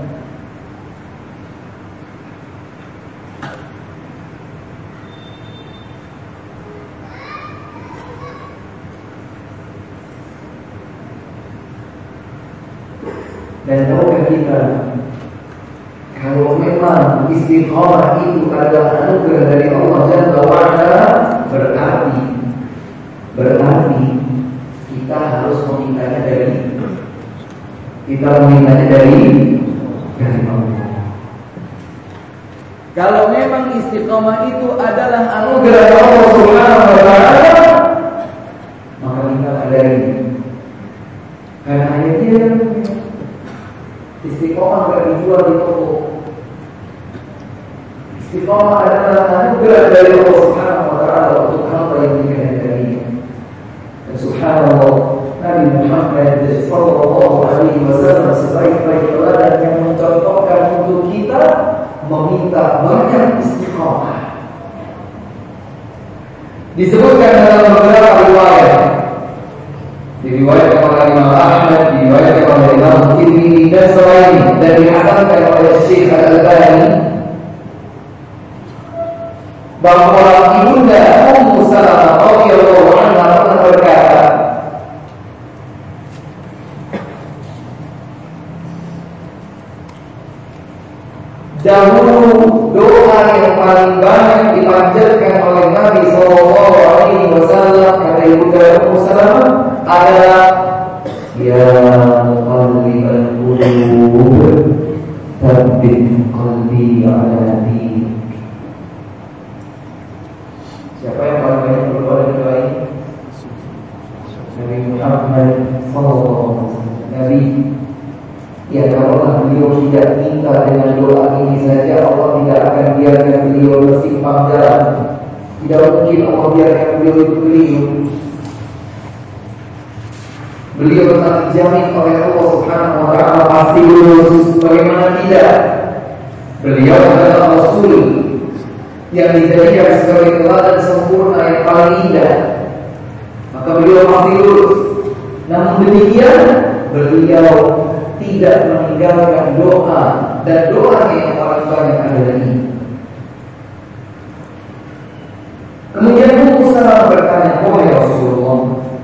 Dan tahukah kita, kalau memang istiqamah itu adalah anugerah dari Allah Jalla wa'ala, berarti berarti kita harus memintanya dari kita memintanya dari dari Allah. Kalau memang istiqamah itu adalah anugerah dari Allah Subhanahu wa taala, maka kita adai. Karena ayatnya istiqamah tidak dijual di toko. Istiqamah adalah anugerah dari Allah Subhanahu wa taala untuk hamba yang dikehendaki. Dan subhanallah, Nabi Muhammad sallallahu alaihi wasallam sebaik-baik teladan yang mencontohkan untuk kita meminta banyak istiqamah. Disebutkan dalam beberapa riwayat. Diriwayatkan oleh Imam Ahmad, diriwayatkan oleh Imam Tirmidzi dan selainnya, dan dihasankan oleh Syekh Al-Albani, bahwa ibunda Ummu Salamah radhiyallahu anha pernah berkata, dahulu doa yang paling banyak dipanjatkan oleh Nabi sallallahu alaihi wasallam, kata ibunda Ummu Salamah, adalah ya muqallibal qulub tsabbit qalbi ala dinik. Siapa yang paling banyak berdoa di doa ini? Nabi Muhammad sallallahu alaihi wasallam. Nabi, ya kalau beliau tidak minta dengan doa ini saja, Allah tidak akan biarkan beliau bersimpang jalan. Tidak mungkin Allah biarkan beliau itu keliru. Beliau telah dijamin oleh Allah Subhanahu wa taala pasti lulus. Bagaimana tidak? Beliau adalah Rasul yang dijadikan sebagai teladan sempurna yang paling indah. Maka beliau pasti lulus. Namun demikian, beliau tidak meninggalkan doa, dan doa yang paling banyak adalah ini. Kemudian Ummu Salamah bertanya, wahai Rasulullah,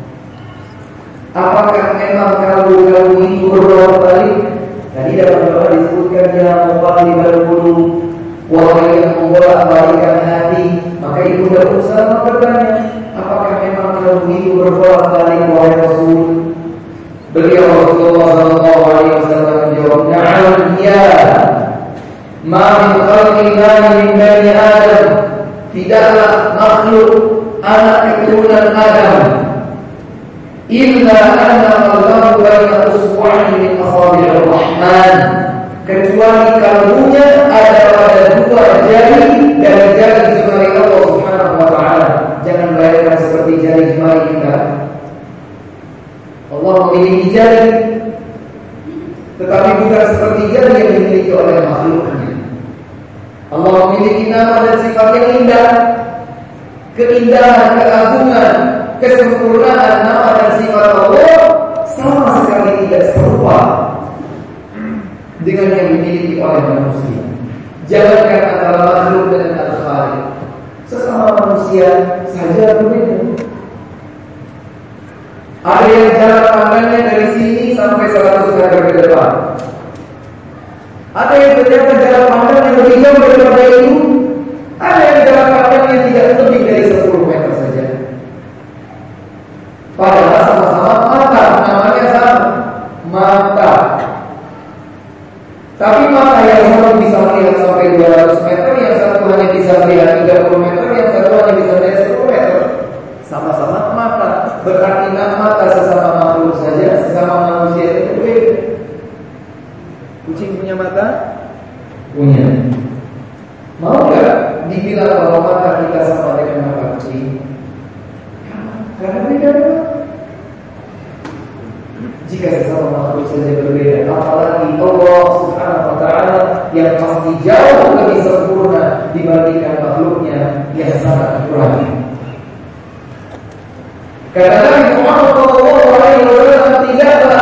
apakah memang kalbu-kalbu itu berbolak-balik? Tadi dalam doa disebutkan ya muqallibal qulub, wahai yang membolak-balikkan hati. Maka ibunda Ummu Salamah bertanya, apakah memang kalbu itu berbolak-balik wahai Rasul? Beliau Rasulullah sallallahu alaihi wasallam menjawab, na'am ya, ma min khalqin min bani Adam, tidaklah makhluk anak keturunan Adam, illa anna Allahu baina usbu'aini min asabi'ir rahman, kecuali kalbunya ada pada dua jari dari jari jemari Allah Subhanahu wa taala. Jangan bayangkan seperti jari jemari kita. Allah memiliki jari, tetapi bukan seperti jari yang dimiliki oleh makhluknya. Allah memiliki nama dan sifat yang indah, keindahan, keagungan, kesempurnaan nama dan sifat Allah sama sekali tidak serupa dengan yang dimiliki oleh manusia. Jangankan antara makhluk dan al-khaliq, sesama manusia saja berbeda. Ada yang jarak pandangnya dari sini sampai seratus meter ke depan. Ada yang ternyata jarak pandang yang lebih jauh daripada itu. Ada yang jarak pandang yang tidak lebih dari sepuluh meter saja. Padahal sama-sama mata, namanya sama, mata. Tapi mata yang satu bisa melihat sampai dua ratus meter, yang satu hanya bisa melihat tiga puluh meter, yang satu hanya bisa melihat sepuluh meter. Sama-sama mata, berarti mata sesama makhluk saja, sesama manusia itu berbeda. Kucing punya mata? Punya. Mau nggak dibilang bahwa mata kita sama dengan mata kucing? Karena beda. Jika sesama makhluk saja berbeda, apalagi Allah Subhanahu wa Ta'ala yang pasti jauh lebih sempurna dibandingkan makhluknya yang sangat kurang. Kata Nabi Muhammad shallallahu alaihi wasallam, tidaklah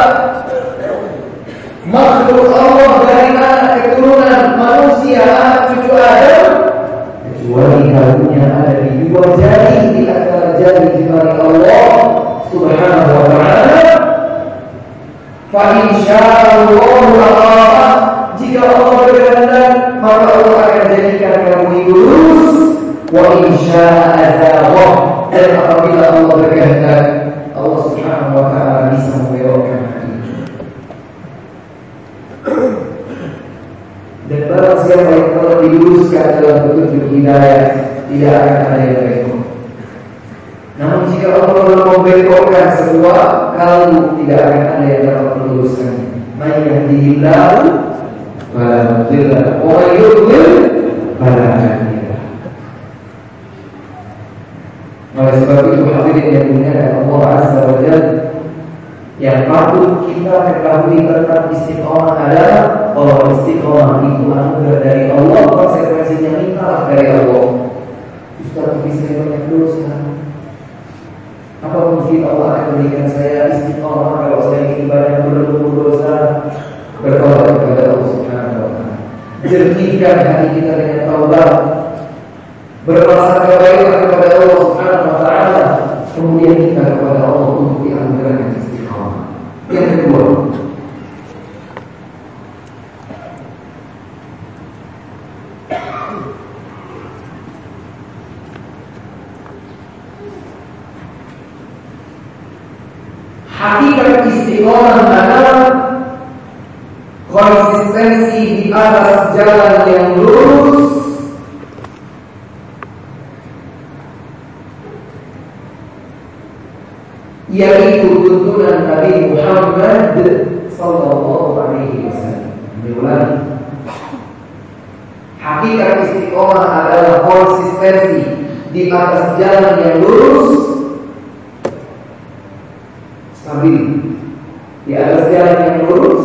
makhluk Allah dari anak keturunan manusia, anak cucu Adam, kecuali kalbunya ada di dua jari di antara jari jemari Allah Subhanahu wa Ta'ala. Fa insyaallah, jika Allah berkehendak, maka Allah akan jadikan kamu itu lurus. Wa insyaallah, dan apabila Allah berkehendak, Allah Subhanahu wa Ta'ala bisa membelokkan hati. Dan barang siapa yang telah diluruskan dalam petunjuk hidayah, tidak akan ada yang berikut. Namun jika Allah telah membelokkan sebuah kalbu, tidak akan ada yang dapat meluruskannya. Man yahdihillahu fala mudilla lahu wa man yudlil fala hadiya lahu. Oleh sebab itu hadirin yang dimuliakan Allah Azza wa Jalla, yang patut kita ketahui tentang istiqomah adalah bahwa istiqomah itu anugerah dari Allah, konsekuensinya mintalah dari Allah. Ustaz, tapi saya banyak dosa. Apa mungkin Allah akan berikan saya istiqomah kalau saya ingin banyak berlumur dosa? Bertobat kepada Allah Subhanahu wa Ta'ala. Jernihkan hati kita dengan taubat, berprasangka kebaikan kepada Allah Subhanahu wa Ta'ala, kemudian kita kepada Allah untuk dianugerahkan istiqomah. Yang kedua, hakikat istiqomah adalah konsistensi di atas jalan yang lurus, yaitu tuntunan Nabi Muhammad sallallahu alaihi wasallam. Diulangi. Hakikat istiqomah adalah konsistensi di atas jalan yang lurus, stabil di atas jalan yang lurus,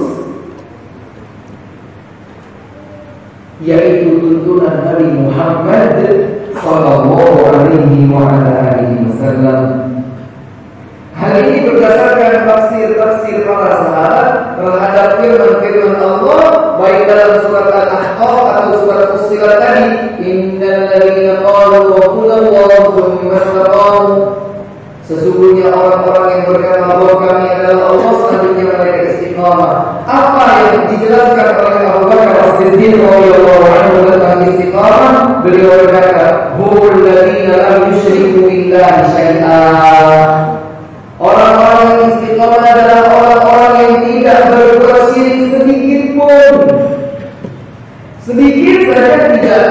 yaitu tuntunan Nabi Muhammad sallallahu alaihi wasallam. Hal ini berdasarkan tafsir-tafsir para sahabat terhadap firman-firman Allah, baik dalam surat Al-Ahqaf atau surat Fussilat tadi, innal ladzina qalu rabbuna Allah tsumma istaqamu. Sesungguhnya orang-orang yang berkata bahwa kami adalah Allah, selanjutnya mereka istiqamah. Apa yang dijelaskan oleh Abu Bakar As-Siddiq radhiyallahu anhu tentang istiqamah? Beliau berkata, humul ladzina lam yusyriku billahi syai'an. Orang-orang yang istiqamah adalah orang-orang yang tidak berbuat syirik sedikit pun. Sedikit saja tidak.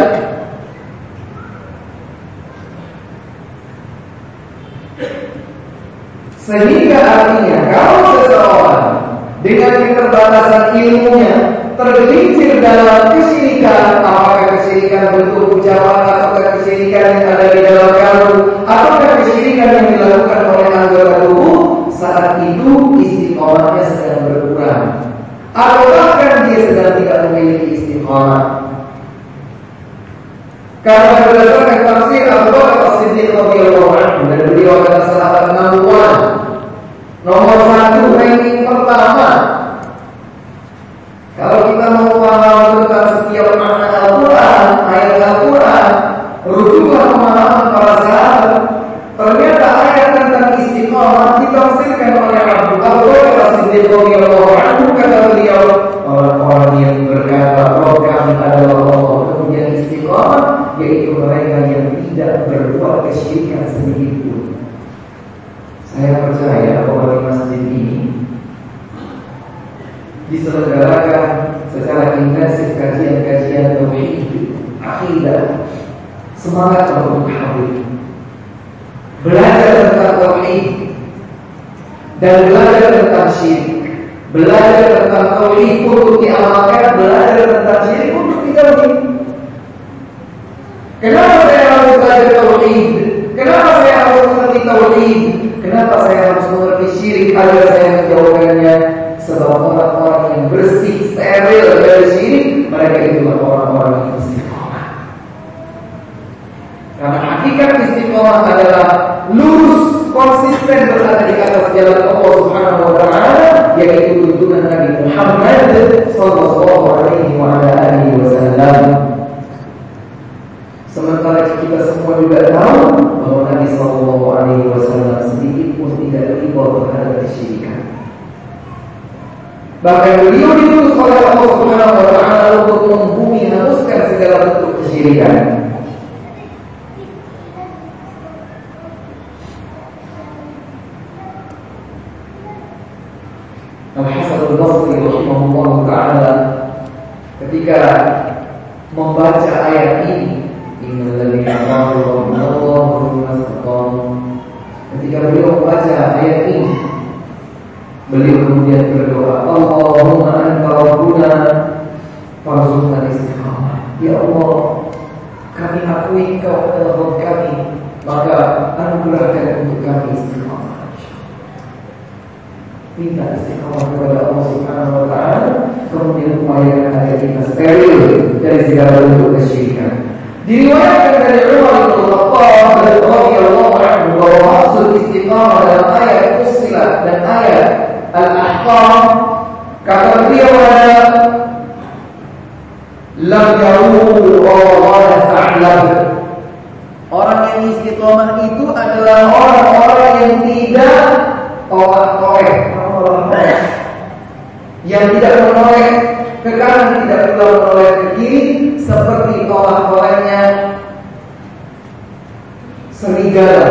Sehingga artinya kalau seseorang dengan keterbatasan ilmunya tergelincir dalam kesyirikan, apakah kesyirikan bentuk ucapan atau kesyirikan yang ada di dalam kalbu, apakah kesyirikan yang dilakukan oleh anggota tubuh, saat itu istiqomahnya sedang berkurang, atau bahkan dia sedang tidak memiliki istiqomah. Karena berdasarkan tafsir Abu Bakar As-Siddiq radhiyallahu anhu, dan beliau adalah sahabat number one, nomor satu ranking pertama. Kalau kita mau paham tentang setiap makna Al-Quran, ayat Al-Quran, rujuklah pemahaman para sahabat. Ternyata ayat tentang istiqomah ditafsirkan oleh Abu Bakar As-Siddiq radhiyallahu anhu. Kata beliau, orang-orang yang berkata bahwa kami adalah Allah, kemudian istiqomah, yaitu mereka yang tidak berbuat kesyirikan sedikit pun. Saya percaya bahwa di masjid ini diselenggarakan secara intens semangat untuk hadir, belajar tentang tauhid dan belajar tentang syirik, belajar tentang tauhid untuk diamalkan, belajar tentang syirik untuk dijauhi. Kenapa saya harus belajar tauhid? Kenapa saya harus mengerti tauhid? Kenapa saya harus mengerti syirik agar saya menjauhkannya? Sebab orang-orang yang bersih, steril dari syirik, mereka itulah orang-orang yang istiqomah. Karena hakikat istiqomah adalah lurus, konsisten berada di atas jalan Allah Subhanahu wa taala, yaitu tuntunan Nabi Muhammad sallallahu alaihi wasallam. Sementara kita semua juga tahu bahwa Nabi sallallahu alaihi wasallam sedikit pun tidak riba terhadap kesyirikan. Bahkan beliau diutus oleh Allah Subhanahu wa taala untuk membumi hapuskan segala bentuk kesyirikan. Al-Hasan al-Basri rahimahullah taala ketika membaca ayat ini, innal ladzina qalu rabbuna Allah tsumma istaqamu, ketika beliau membaca ayat ini, beliau kemudian berdoa, Allahumma anta rabbuna farzuqna istiqamah. Ya Allah, kami akui Engkau adalah Rabb kami, maka anugerahkan untuk kami istiqamah. Minta istiqamah kepada Allah Subhanahu wa taala, kemudian upayakan hati kita steril dari segala bentuk kesyirikan. Diriwayatkan dari Umar bin Khattab radhiyallahu anhu bahwa maksud istiqamah dalam ayat Fussilat dan ayat Al-Ahqaf, kata beliau adalah lam ya'u wa la ta'lam. Orang yang istiqamah itu adalah orang-orang yang tidak tolak-tolak, yang tidak menoleh ke kanan, tidak pula menoleh ke kiri, seperti tolak-tolaknya serigala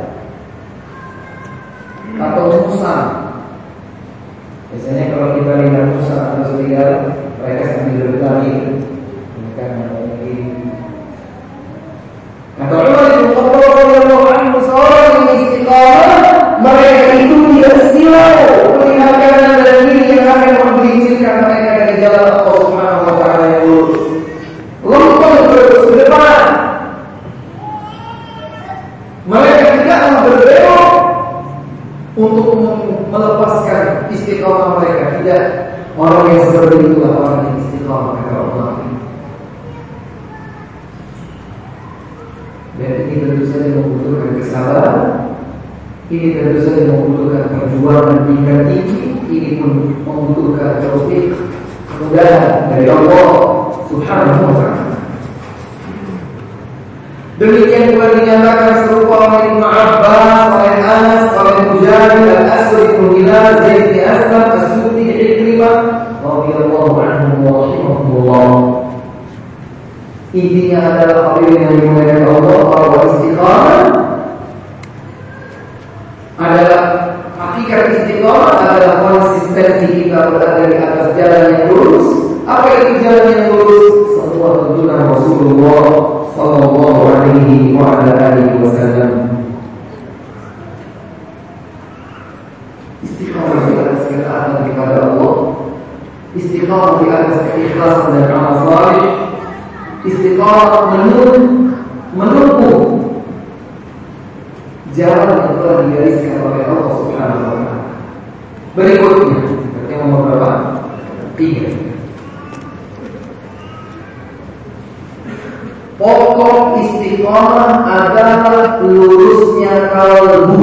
atau musang. Biasanya kalau kita lihat musang atau serigala, mereka sambil berlari, bukan lagi. Kata Umar bin Khattab radhiyallahu anhu, seorang yang istiqamah, mereka itu tidak silau melihat kanan dan kiri yang akan menggelincirkan mereka dari jalan Allah Subhanahu wa taala yang lurus. Lempeng terus ke depan. Mereka tidaklah berbelok untuk melepaskan istiqamah mereka. Tidak. Orang yang seperti itulah orang yang istiqamah kata Allah. Dan ini tentu saja membutuhkan kesabaran. Ini tentu saja membutuhkan perjuangan tingkat tinggi. Ini pun membutuhkan taufik, kemudahan dari Allah Subhanahu wa taala. Demikian juga dinyatakan serupa oleh Ibnu Abbas, oleh Anas, oleh Mujahid, Al-Aswad bin Hilal, Zaid bin Aslam, As-Suddi, Ikrimah radhiyallahu anhum wa rahimahumullah. Intinya adalah apabila yang dimuliakan Allah, bahwa istiqamah adalah hakikat istiqamah adalah konsistensi kita berada di atas jalan yang lurus. Apa itu jalan yang lurus? Semua tuntunan Rasulullah sallallahu alaihi wa ala alihi wasallam. Istiqamah di atas ketaatan kepada Allah, istiqamah di atas keikhlasan dan amal saleh, istiqamah menempuh jalan yang telah digariskan oleh Allah Subhanahu wa taala. Berikutnya, yang nomor berapa? Tiga. Pokok istiqamah adalah lurusnya kalbu.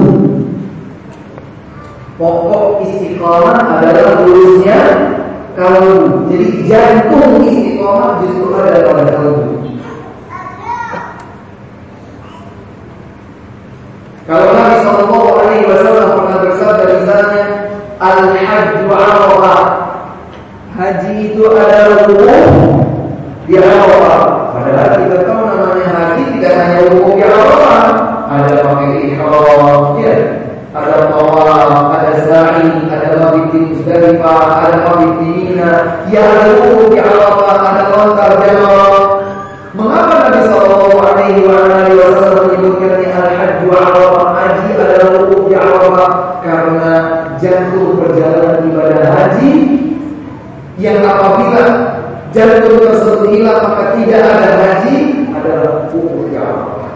Pokok istiqamah adalah lurusnya kalbu. Jadi jantung istiqamah justru ada pada kalbu. Kalau Nabi sallallahu alaihi wasallam pernah bersabda misalnya, al-hajju 'arafah. Haji itu adalah wukuf di Arafah. Padahal kita tahu namanya haji tidak hanya wukuf di Arafah, ada pakai ihram, ya, ada tawaf, ada sa'i, ada mabit di Muzdalifah, ada mabit di Mina, ya ada wukuf di Arafah, ada lontar jamaah. Mengapa Nabi sallallahu alaihi wasallam jantung tersebut hilang maka tidak ada haji adalah kufur di Arafah.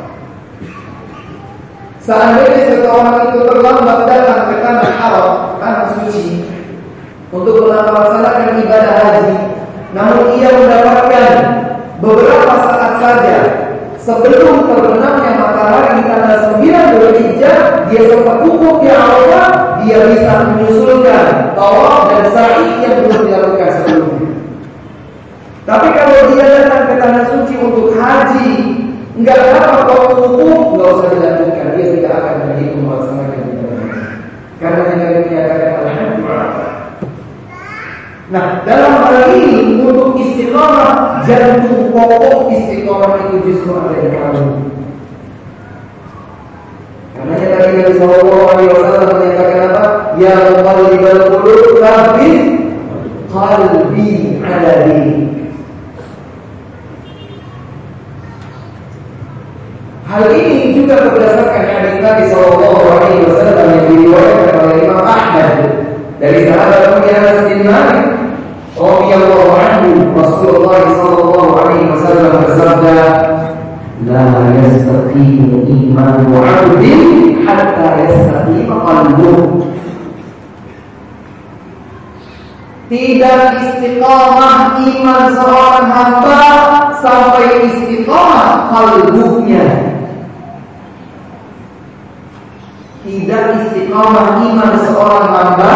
Seandainya seseorang itu terlambat datang ke tanah haram, tanah suci, untuk melaksanakan ibadah haji, namun ia mendapatkan beberapa saat saja sebelum terbenamnya matahari di tanggal sembilan Dzulhijjah, dia sempat wukuf di Arafah, dia bisa menyusulkan tawaf dan sa'i yang belum dilakukan sebelumnya. Tapi kalau dia datang ke tanah suci untuk haji, enggak dapat waktu wukuf, enggak usah dilanjutkan, dia tidak akan berhitung melaksanakan ibadah haji. Karena yang menyatakan alhamdulillah. Nah, dalam hal ini untuk istiqamah, jantung pokok istiqamah itu justru ada di kalbu. Karena yang tadi Nabi Sallallahu Alaihi Wasallam menyatakan apa? Ya muqallibal qulub tsabbit qalbi ala dinik. Hal ini juga berdasarkan hadis Nabi Sallallahu Alaihi Wasallam yang diriwayatkan oleh Imam Ahmad dari sahabat mulia Anas bin Malik radhiyallahu anhu. Rasulullah sallallahu alaihi wasallam bersabda, "La yastaqimu imanu 'abdin hatta yastaqima qalbuhu." Tidak istiqamah iman seorang hamba sampai istiqamah qalbunya. Tidak istiqamah iman seorang hamba,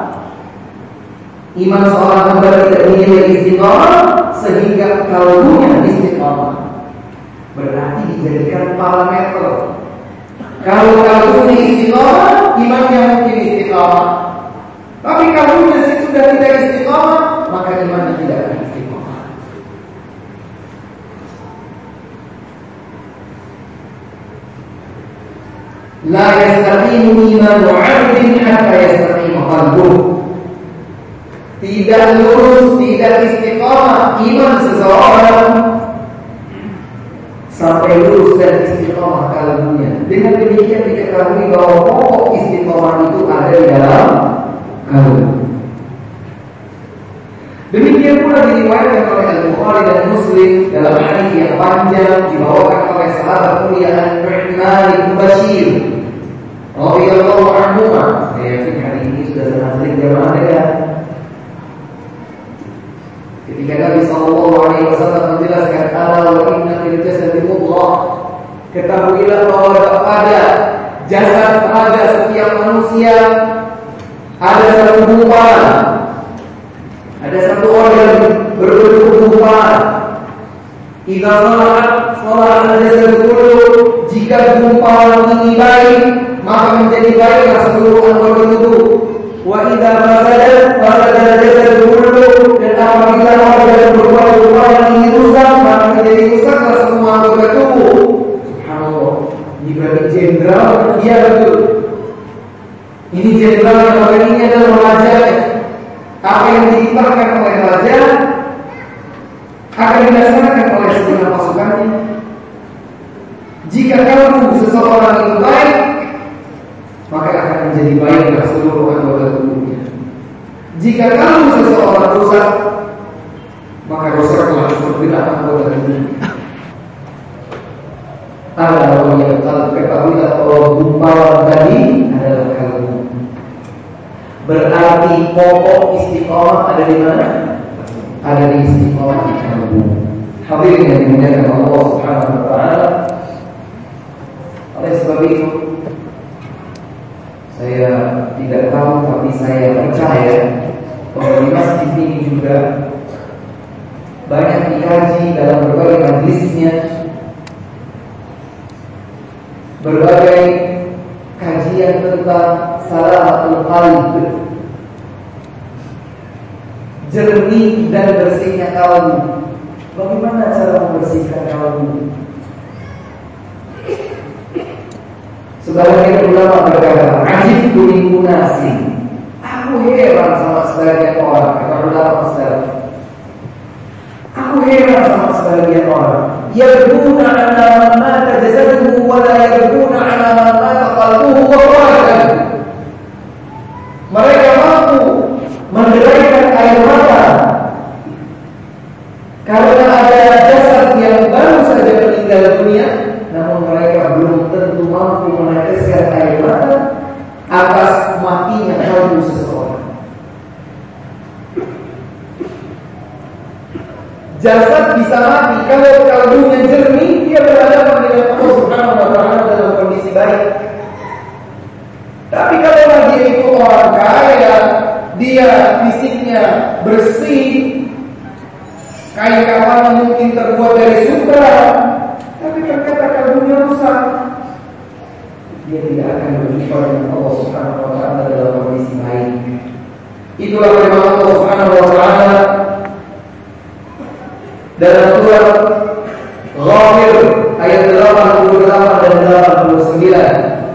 iman seorang hamba tidak memiliki istiqamah sehingga kalbunya istiqamah. Berarti dijadikan parameter. Kalau kalbunya istiqamah, imannya mungkin istiqamah. Tapi kalbunya sudah tidak istiqamah, maka imannya tidak akan istiqamah. La yastaqimu imanu 'abdin hatta yastaqima qalbuhu. Tidak lurus, tidak istiqamah iman seseorang sampai lurus dan istiqamah kalbunya. Dengan demikian diketahui bahwa pokok istiqamah itu ada di dalam kalbu. Demikian pula diriwayatkan oleh Al-Bukhari dan Muslim dalam hadis yang panjang dibawakan oleh sahabat mulia An-Nu'man bin Bashir radhiyallahu anhu. Saya yakin hari ini sudah sangat sering jamaah dengar. Ketika Nabi sallallahu alaihi wasallam menjelaskan ala wa inna fil jasadi mudghah, ketahuilah bahwa pada jasad pada setiap manusia ada satu gumpalan, ada satu organ berbentuk gumpalan. Idza salahat salahat al-jasad kullu, jika gumpalan ini baik maka menjadi baiklah seluruh anggota tubuh. Wa idza fasadat fasada al-jasad kullu, dan apabila organ berbuat gumpalan ini rusak maka menjadi rusaklah semua anggota tubuh. Subhanallah. Ini berarti jenderal, iya betul. Ini jenderal yang bagian ini adalah raja. Apa yang diperintahkan oleh raja akan dilaksanakan oleh segenap pasukannya. Jika kalbu seseorang itu baik, maka akan menjadi baiklah seluruh anggota tubuhnya. Jika kalbu seseorang rusak, maka rusaklah segenap anggota tubuhnya. Ala wa yaqal, ketahuilah bahwa gumpalan tadi adalah kalbu. Berarti pokok istiqamah ada di mana? Ada di istiqamah di kalbu. Hadirin yang dimuliakan Allah Subhanahu wa taala. Oleh sebab itu, saya tidak tahu tapi saya percaya bahwa di masjid ini juga banyak dikaji dalam berbagai majlisnya, berbagai kajian tentang salamatul qalb, jernih dan bersihnya kalbu. Bagaimana cara membersihkan kalbu? Sebagian ulama berkata, ajib tuli munasi. Aku heran sama sebagian orang, kata ulama salaf. Aku heran sama sebagian orang. Yarbuna ala man mata jasaduhu wa la yarbuna ala man mata qalbuhu wa qalbuhu. Mereka mampu menderaikan air mata Karena ada jasad yang baru saja meninggal dunia, namun mereka belum tentu mampu meneteskan air mata atas matinya kalbu seseorang. Jasad bisa mati kalau kalbunya jernih, dia berhadapan dengan Allah Subhanahu wa Ta'ala dalam kondisi baik. Tapi kalau dia itu orang kaya, dia fisiknya bersih, kain kafannya mungkin terbuat dari sutra, tapi ternyata kalbunya rusak, dia tidak akan berjumpa dengan Allah Subhanahu wa Ta'ala dalam kondisi baik. Itulah firman Allah Subhanahu wa Ta'ala dalam surat Ghafir ayat delapan puluh delapan dan delapan puluh sembilan.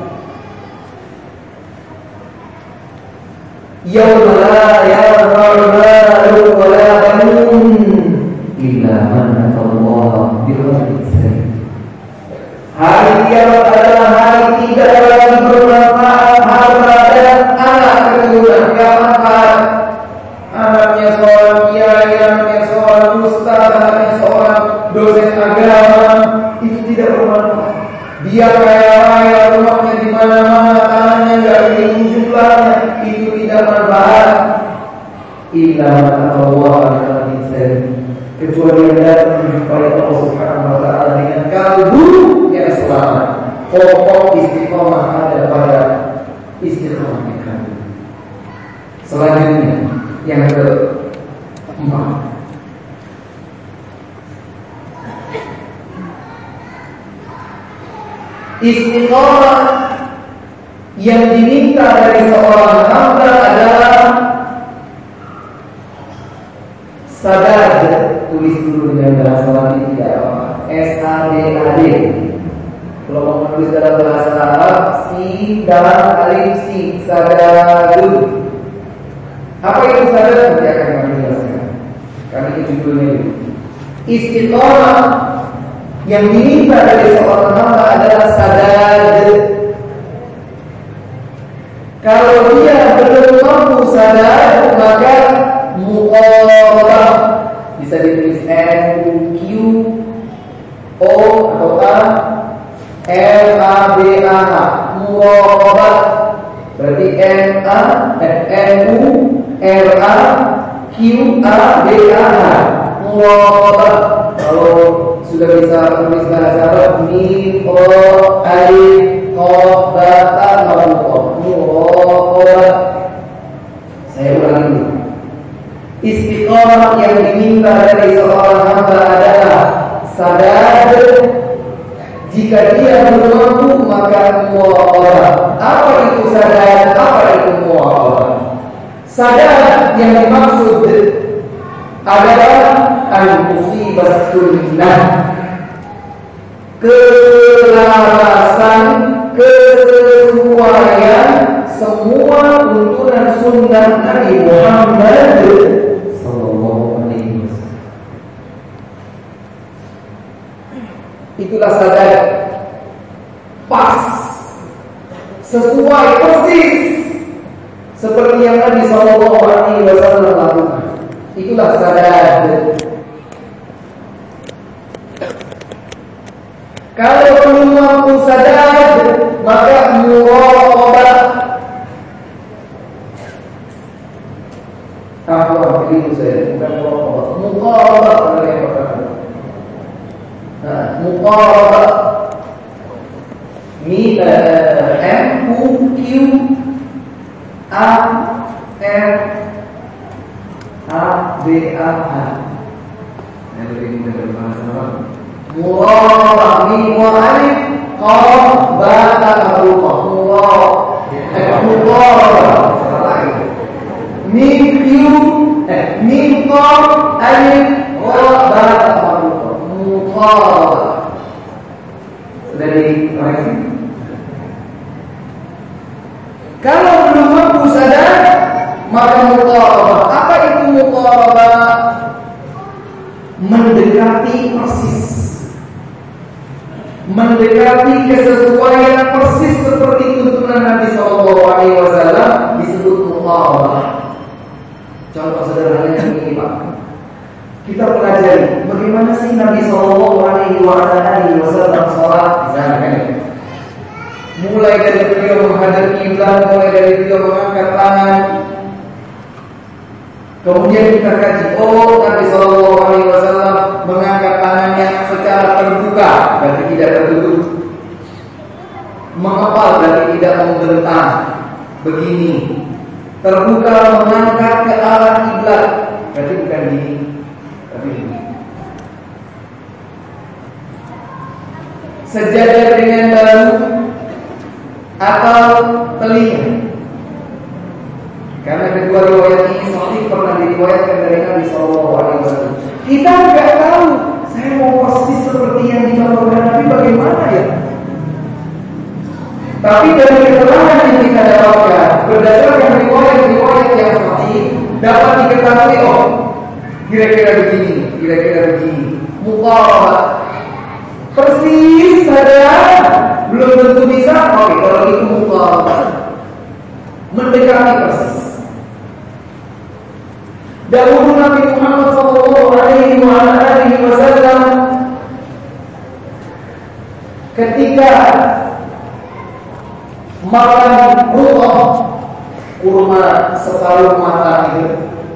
Yauma la yanfa'u malun wa la banun illa man atallaha biqalbin salim. Hari kiamat adalah hari tidak lagi bermanfaat harta dan anak keturunan. Kiamat hari anaknya seorang kiai, anaknya seorang ustaz, anaknya seorang dosen agama, itu tidak bermanfaat. Dia kaya raya, rumahnya di mana-mana, tanahnya nggak dihitung jumlahnya, itu tidak bermanfaat. Illa man atallaha biqalbin salim, kecuali yang datang menjumpai Allah Subhanahu wa Ta'ala dengan kalbu yang selamat. Pokok istiqomah ada pada istiqomah kalbu. Selanjutnya yang keempat, istiqomah yang diminta dari seorang hamba adalah sadad. Tulis dulu dengan bahasa Latin tidak apa, S A D A D. Kalau mau menulis dalam bahasa Arab, sin dan alif sin, sadadun. Apa itu sadad? Nanti akan kami jelaskan. Kami itu judulnya dulu. Istiqomah yang diminta dari seorang hamba adalah sadad. Kalau dia belum mampu sadad, maka muqarabah, bisa ditulis M U Q O atau A R A B A H, muqarabah. Berarti M A M U R A Q A B A H, muqarabah. Kalau sudah bisa tulis bahasa Arab, mim o alif qaf ba ta muqarabah. Saya ulangi dulu. Istiqomah yang diminta dari seorang hamba adalah sadad. Jika dia belum mampu, maka muqarabah. Apa itu sadad? Apa itu muqarabah? Sadad yang dimaksud adalah al-musibah sunnah, kelarasan, kesesuaian semua tuntunan sunnah Nabi Muhammad sallallahu alaihi wasallam. Itulah sadar, pas, sesuai persis seperti yang Nabi sallallahu alaihi wasallam lakukan. Itulah sadar. Kalau belum mampu sadar, maka muraqabah. Apa itu saya bukan muraqabah, muqarabah adalah yang pertama. Nah, muqarabah Mi M U Q A R A B A H. Yang lebih mudah dari bahasa Arab. Muraqabah mim wa alif qaf ba ta mafruqah. Muraqabah. Mim Q eh mim qaf alif ra ba ta mafruqah. Muqarabah. Sudah dikoreksi? Kalau belum mampu sadar, maka muqarabah. Apa itu muqarabah? Mendekati persis, mendekati kesesuaian persis seperti tuntunan Nabi Shallallahu Alaihi Wasallam disebut muqarabah. Contoh sederhananya ini Pak, kita pelajari bagaimana sih Nabi Shallallahu Alaihi Wasallam sholat, misalnya. Mulai dari beliau menghadap kiblat, mulai dari beliau mengangkat tangan. Kemudian kita kaji, oh Nabi Shallallahu Alaihi Wasallam mengangkat tangannya secara terbuka, berarti tidak tertutup. Mengepal berarti tidak membentang. Begini, terbuka mengangkat ke arah kiblat, berarti bukan gini, tapi ini. Sejajar dengan bahu atau telinga. Karena kedua riwayat ini sahih pernah diriwayatkan dari Nabi Shallallahu Alaihi Wasallam. Kita nggak tahu, saya mau persis seperti yang dicontohkan Nabi bagaimana ya? Tapi dari keterangan yang kita dapatkan berdasarkan riwayat-riwayat yang sahih dapat diketahui, oh kira-kira begini, kira-kira begini. Muqarabah persis saja, belum tentu bisa. Oke, kalau itu muqarabah, mendekati persis. Dahulu Nabi Muhammad Shallallahu Alaihi Wasallam ketika makan ruqah, kurma separuh matang itu,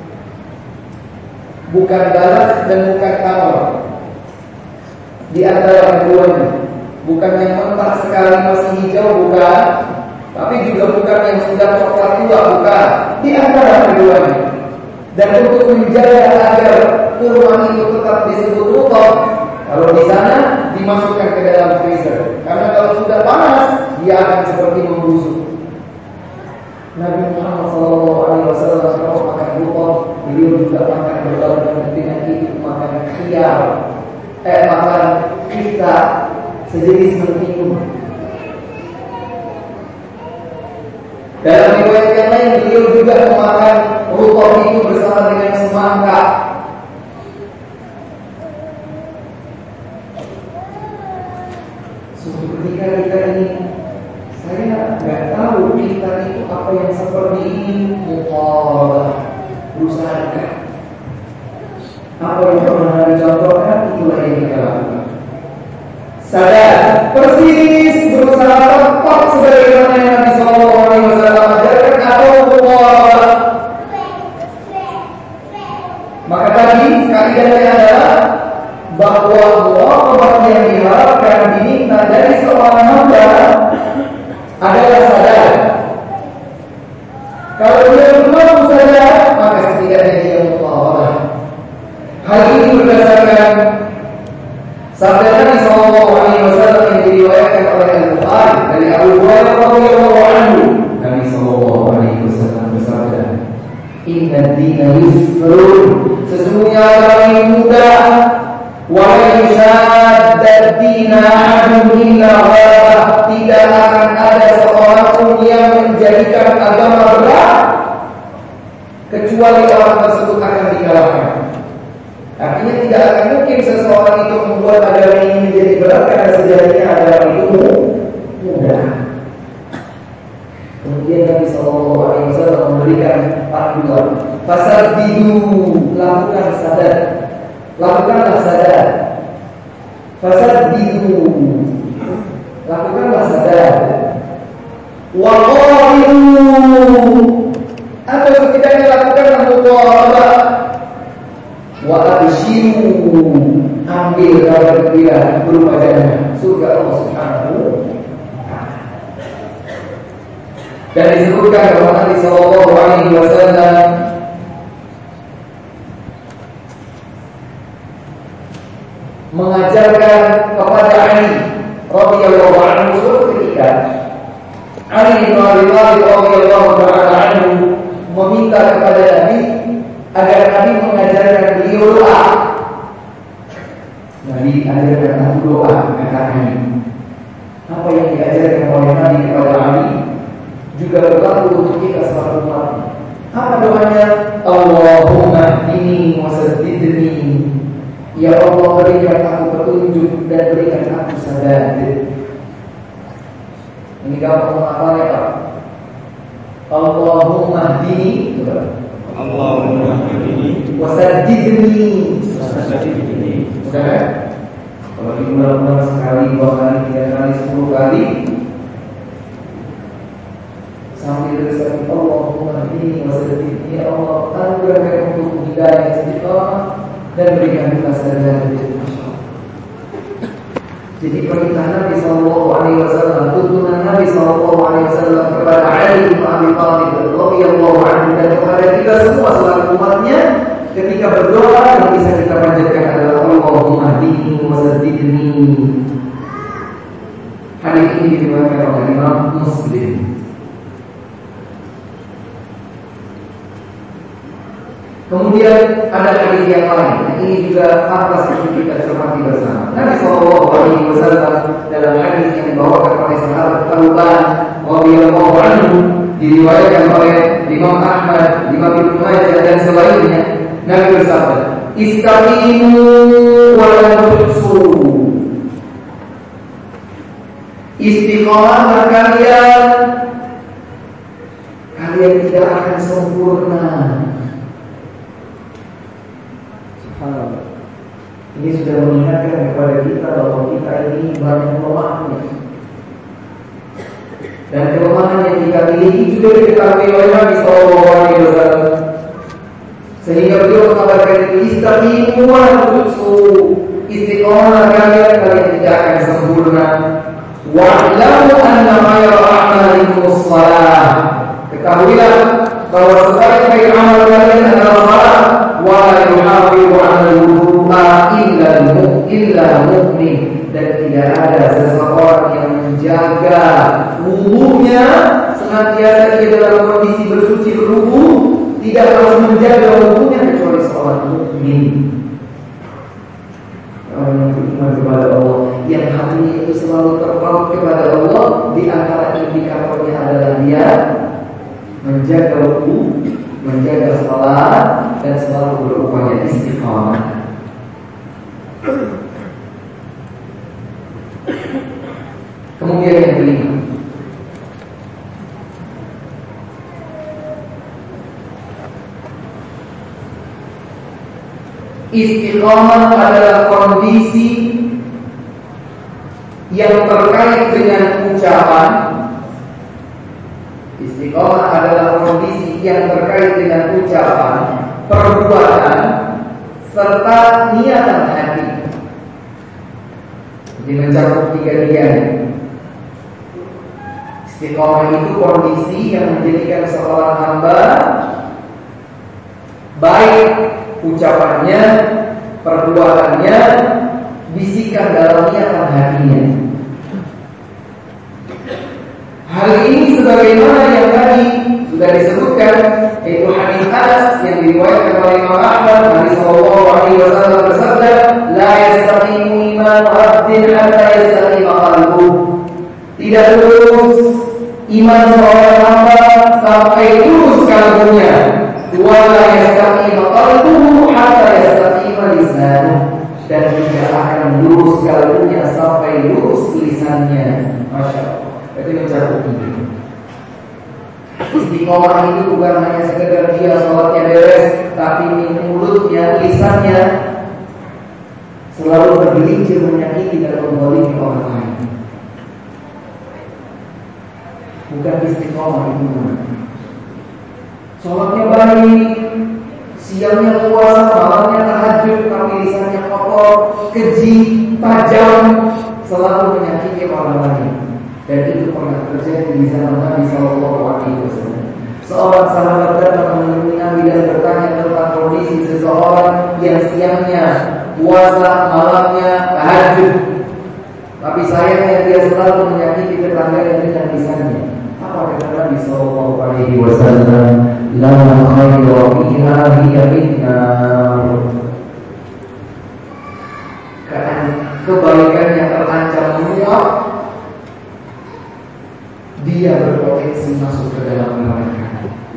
bukan galas dan bukan kamar. Di antara keduanya, bukan yang mentah sekali masih hijau, bukan, tapi juga bukan yang sudah coklat tua, bukan. Di antara keduanya. Dan untuk menjaga agar kurma itu tetap disebut ruqah, kalau di sana dimasukkan ke dalam freezer. Karena kalau sudah panas, dia akan seperti membusuk. Nabi Muhammad Shallallahu Alaihi Wasallam kalau makan ruqah, beliau juga makan berbarengan dengan itu makan khiyar, eh makan kita sejenis mentimun. Dalam riwayat yang lain, beliau juga memakan ruqah itu bersama dengan semangka. Suatu ketika kita ini, saya nggak tahu kita itu apa yang seperti ini, muqarabah, berusaha dekat. Apa yang pernah dicontohkan, itulah yang kita lakukan. Sadar, persis berusaha tepat sebagaimana yang Nabi Shallallahu Alaihi Wasallam ajarkan, atau muqarabah. Maka tadi kaidahnya adalah bahwa muqarabah yang diharapkan diminta dari seorang hamba adalah sadar. Kalau dia belum mampu sadar, maka setidaknya dia muqarabah. Hal ini berdasarkan sabda Nabi Shallallahu Alaihi Wasallam yang diriwayatkan oleh Al-Bukhari dari Abu Hurairah radhiyallahu anhu. Nabi Shallallahu Alaihi Wasallam bersabda, Inna dina yusrun, sesungguhnya agama ini mudah. Wa la yushadda dina ahadun illa ghalabah, tidak akan ada seorang pun yang menjadikan agama berat kecuali orang tersebut akan dikalahkan. Artinya tidak akan mungkin seseorang itu membuat agama ini menjadi berat karena sejatinya agama itu mudah. Kemudian Nabi Shallallahu Alaihi Wasallam memberikan panduan, fasaddidu, lakukan sadar, lakukanlah sadar, fasaddidu, lakukanlah sadar, wa qaribu, atau setidaknya lakukanlah muqarabah, wa abshiru, ambil kabar gembira berupa jannah surga Allah Subhanahu wa taala. Dan disebutkan bahwa Nabi Sallallahu Alaihi Wasallam mengajarkan kepada Ali radhiyallahu anhu suatu ketika Ali bin Abi Thalib radhiyallahu taala anhu meminta kepada Nabi agar Nabi mengajarkan beliau doa. Nabi ajarkan aku doa, kata Ali. Apa yang diajarkan oleh Nabi kepada Ali juga berlaku untuk kita selalu umat. Apa doanya? Allahumma hdini wasaddidni. Ya Allah, berikan aku petunjuk dan berikan aku sadar. Ini gampang menghafalnya, Pak. Allahumma hdini, Allahumma hdini wasaddidni. wasaddidni. Sudah kan? Kalau diulang-ulang sekali, dua kali, tiga kali, sepuluh kali, sambil bersabda Allahumma hdini wasaddidni, ya Allah anugerahkan untuk hidayah istiqamah dan berikan kesabaran. Jadi perintah Nabi Sallallahu Alaihi Wasallam, tuntunan Nabi Sallallahu Alaihi Wasallam kepada Ali bin Abi Thalib radhiyallahu anhu dan kepada kita semua selaku umatnya, ketika berdoa yang bisa kita panjatkan adalah Allahumma hdini wasaddidni. Hadis ini diriwayatkan oleh Imam Muslim. Kemudian ada hadis yang lain. Ini juga pantas untuk kita cermati bersama. Nabi Sallallahu Alaihi Wasallam dalam hadis yang dibawakan oleh sahabat Thawban radhiyallahu anhu, diriwayatkan oleh Imam Ahmad, Imam Ibnu Majah dan selainnya, Nabi bersabda, "Istaqimu wa la tuhsu." Istiqamah kalian, kalian tidak akan sempurna. Ini sudah mengingatkan kepada kita bahwa kita ini banyak kelemahannya, dan kelemahan yang kita miliki juga diketahui oleh Nabi Sallallahu Alaihi Wasallam, sehingga beliau mengatakan istaqimu wa la tuhsu. Istiqamah kalian, kalian tidak akan sempurna. Wa'lamu anna khayra a'malikum shalah. Ketahuilah bahwa sebaik-baik amal kalian adalah salat. Wa la yuhafizu 'ala al-wudu'a illa illa mu'min, dan tidak ada seseorang yang menjaga wudunya senantiasa dia dalam kondisi bersuci berwudu, tidak harus menjaga wudunya kecuali seorang mukmin. Orang yang beriman kepada Allah, yang hatinya itu selalu terpaut kepada Allah, di antara indikatornya adalah dia menjaga wudu, menjaga salat, dan selalu berupaya istiqamah. Kemudian yang kelima, istiqamah adalah kondisi yang terkait dengan ucapan. Istiqamah adalah kondisi yang terkait dengan ucapan, perbuatan, serta niatan hati. Jadi mencakup tiga-tiganya. Istiqamah itu kondisi yang menjadikan seorang hamba baik ucapannya, perbuatannya, bisikan dalam niatan hatinya. Hal ini sebagaimana yang tadi sudah disebutkan, yaitu hadis Anas yang diriwayatkan oleh Imam Ahmad. Nabi Sallallahu Alaihi Wasallam bersabda, "La yastaqimu imanu 'abdin hatta yastaqima qalbuhu." Tidak lurus iman seorang hamba sampai lurus kalbunya. Wa la yastaqima qalbuhu hatta yastaqima lisanuhu, dan tidak akan lurus kalbunya sampai lurus lisannya. Masya Allah. Itu mencakup ini. Istiqomah itu bukan hanya sekedar dia sholatnya beres, tapi mulutnya, lisannya selalu bergelincir menyakiti dan menzalimi orang lain. Bukan istiqomah itu. Sholatnya baik, siangnya puasa, malamnya tahajud, tapi lisannya kotor, keji, tajam, selalu menyakiti orang lain. Dan itu pernah terjadi di zaman Nabi Sallallahu Alaihi Wasallam. Seorang sahabat datang menemui Nabi dan bertanya tentang kondisi seseorang yang siangnya puasa, malamnya tahajud, tapi sayangnya dia selalu menyakiti tetangganya dengan lisannya. Apa kata Nabi Sallallahu Alaihi Wasallam? La khayra fiha hiya finnar. Karena kebaikan yang terancam menguap, dia berpotensi masuk ke dalam neraka.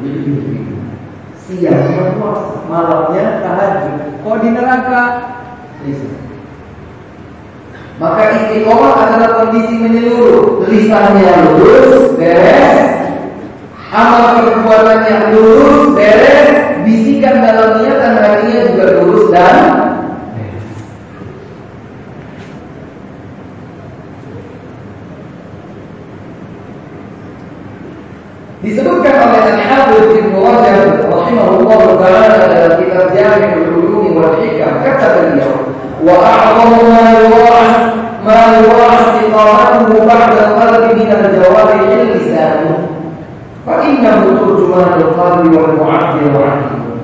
Siangnya puasa, malamnya tahajud, kok di neraka? Maka istiqomah adalah kondisi menyeluruh. Lisannya lurus, beres, amal perbuatannya lurus, beres, bisikan dalam niatan hatinya juga lurus dan beres. Disebutkan oleh Al-Hafidz Ibnu Rajab rahimahullah taala dalam kitab Jami'ul Ulum wal Hikam, kata beliau, wa a'zamu ma yu'as ma yu'as iqamatuhu ba'da al-qalbi min al-jawarih al-lisan fa innahu turjumanul qalbi wal mu'abbir 'anhu.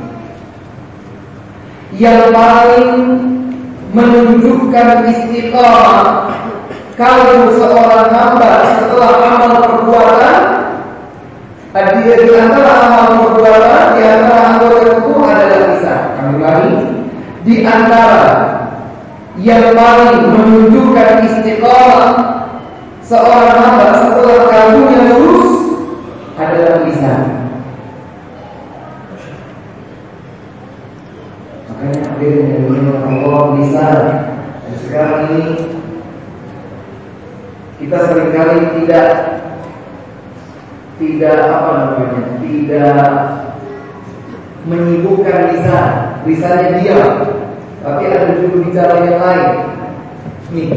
Yang paling menunjukkan istiqamah kalau seorang hamba setelah amal perbuatan, di antara amal perbuatan, di antara anggota tubuh adalah lisan. Kami ulangi, di antara yang paling menunjukkan istiqamah seorang hamba setelah kalbunya lurus adalah lisan. Makanya akhirnya dengan Allah lisan. Dan sekarang ini kita seringkali tidak tidak apa namanya, tidak menyibukkan lisan, lisannya diam, tapi ada juru bicara yang lain. Nih,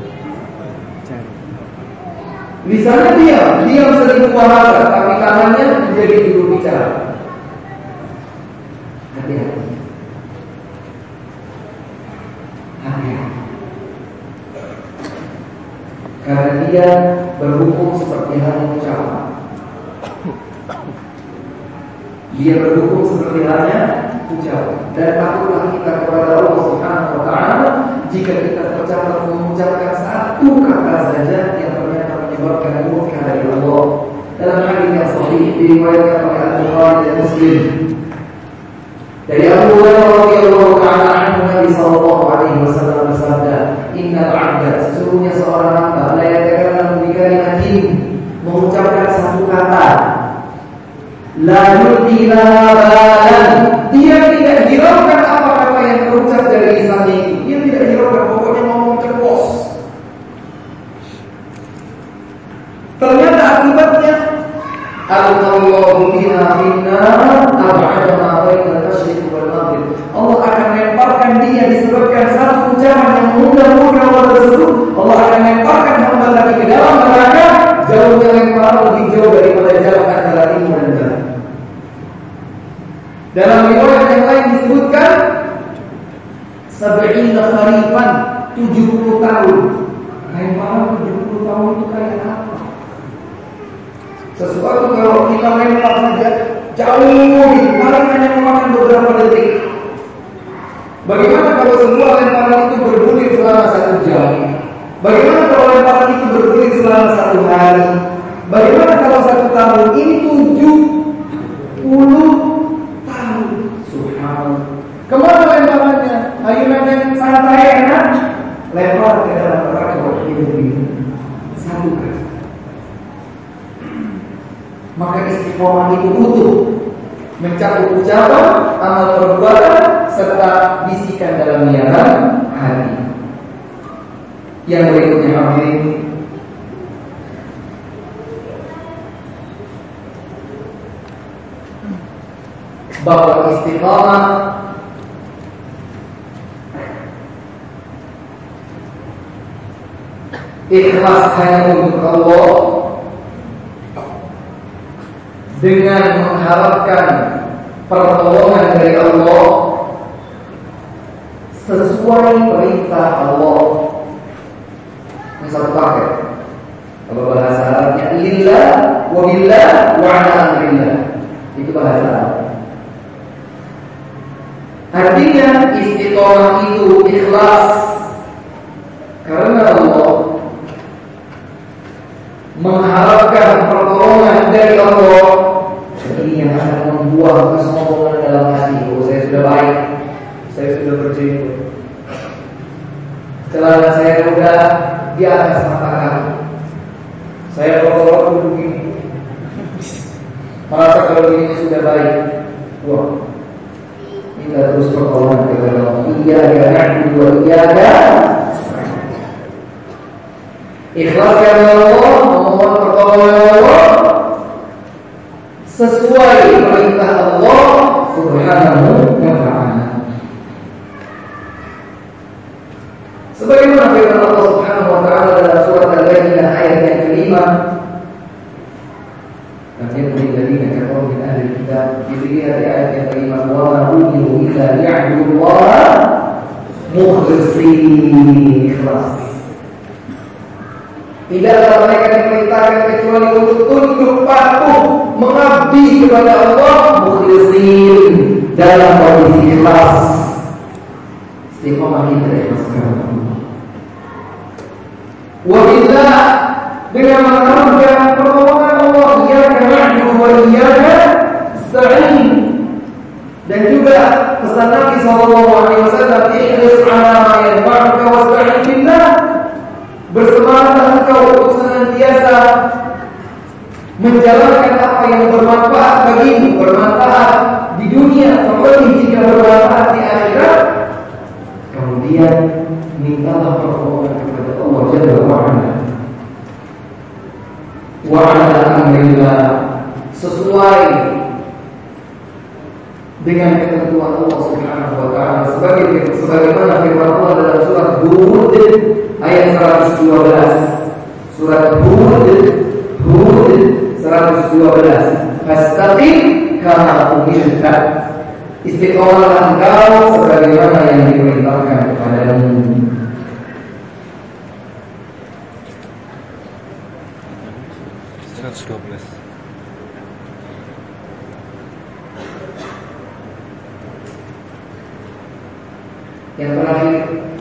lisannya diam, diam seribu bahasa, tapi tangannya menjadi juru bicara. Hati-hati, hati-hati, karena dia berhukum seperti halnya ucapan. Dia berhukum seperti halnya ucapan. Dan takutlah kita kepada Allah Subhanahu wa taala jika kita tercatat mengucapkan satu kata saja yang ternyata menyebabkan murka dari Allah. Dalam hadis yang sahih diriwayatkan oleh Al-Bukhari dan Muslim dari Abu Hurairah radhiyallahu taala anhu, Nabi sallallahu alaihi wasallam bersabda, "Innal 'abda, sesungguhnya seorang hamba la yatakallamu bi kalimatin, mengucapkan satu kata, la yulqi laha balan, dia tidak hiraukan apa kata yang terucap dari lisannya itu. Dia tidak hiraukan, pokoknya ngomong ceplos. Ternyata akibatnya Allahu biha minna ab'ada ma baina al-masyriq wal maghrib. Allah akan lemparkan dia disebabkan satu ucapan yang mudah-mudah Allah tersebut. Allah akan lemparkan hamba tadi ke dalam neraka, jauhnya lemparan lebih jauh daripada jarak antara timur dan barat. Dalam riwayat yang lain disebutkan sab'ina kharifan, tujuh puluh tahun. Lemparan tujuh puluh tahun itu kayak apa? Sesuatu kalau kita lempar saja jauh, paling hanya memakan beberapa detik. Bagaimana kalau sebuah lemparan itu bergulir selama satu jam? Bagaimana kalau lemparan itu bergulir selama satu hari? Bagaimana kalau satu tahun? Ini tujuh puluh tahun. Subhanallah. Kemana lemparannya? Ayunan yang santai enak, lempar ke dalam neraka begini. Satu kali. Maka istiqomah itu utuh, mencakup ucapan, amal perbuatan, serta bisikan dalam niatan hati. Yang berikutnya hadirin, bahwa istiqomah ikhlas hanya untuk Allah, dengan mengharapkan pertolongan dari Allah sesuai perintah Allah. Ini satu paket. Kalau bahasa Arabnya lillah wa billah wa ala amrillah, itu bahasa Arab. Artinya istiqomah itu ikhlas karena Allah, mengharapkan pertolongan dari Allah. Ini yang akan membuang kesombongan dalam hati. Oh, saya sudah baik, saya sudah berjenggot, celana saya sudah di atas mata kaki, saya berkorok begini, merasa kalau ini sudah baik. Wah, kita terus pertolongan kepada Allah. Iyyaka na'budu wa iyyaka ikhlas karena Allah, memohon pertolongan Allah sesuai perintah Allah Subhanahu wa ta'ala. Sebagaimana firman Allah Subhanahu wa ta'ala dalam surat Al-Baqarah ayat yang kelima, dan yang berikutnya kata min ahli kitab, dilihat di ayat yang kelima, wa ma umiru illa liya'budullaha mukhlishin ikhlas. Tidaklah mereka diperintahkan kecuali untuk tunduk patuh mengabdi kepada Allah mukhlishin dalam kondisi ikhlas. Istiqomah kita ikhlas kepada Allah. Wa billah, dengan mengharapkan pertolongan Allah, iyyaka na'budu wa iyyaka nasta'in. Dan juga pesan Nabi sallallahu alaihi wasallam, ihris 'ala ma yanfa'uka wasta'in billah. Bersemangatlah engkau untuk senantiasa menjalankan apa yang bermanfaat bagimu, bermanfaat di dunia, terlebih jika bermanfaat di akhirat. Kemudian mintalah pertolongan kepada Allah Jalla wa Ala. Wa 'ala amrillah, sesuai dengan ketentuan Allah Subhanahu wa ta'ala, sebagai sebagaimana firman Allah dalam surat Hud ayat seratus dua belas. Surat Hud Hud seratus dua belas. Fastaqim kama umirta. Istiqomahlah engkau sebagaimana yang diperintahkan kepadamu. seratus dua belas. Yang terakhir,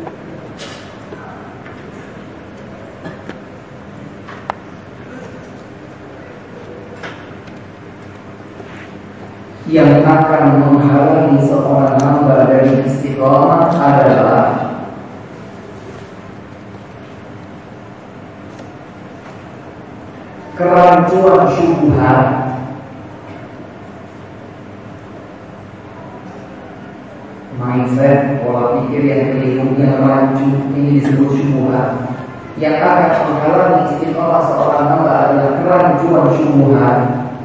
yang akan menghalangi seorang hamba dari istiqomah adalah kerancuan syubhat. Mindset, pola pikir yang keliru, yang rancu, ini disebut syubhat. Yang akan menghalangi istiqomah seorang hamba adalah kerancuan syubhat,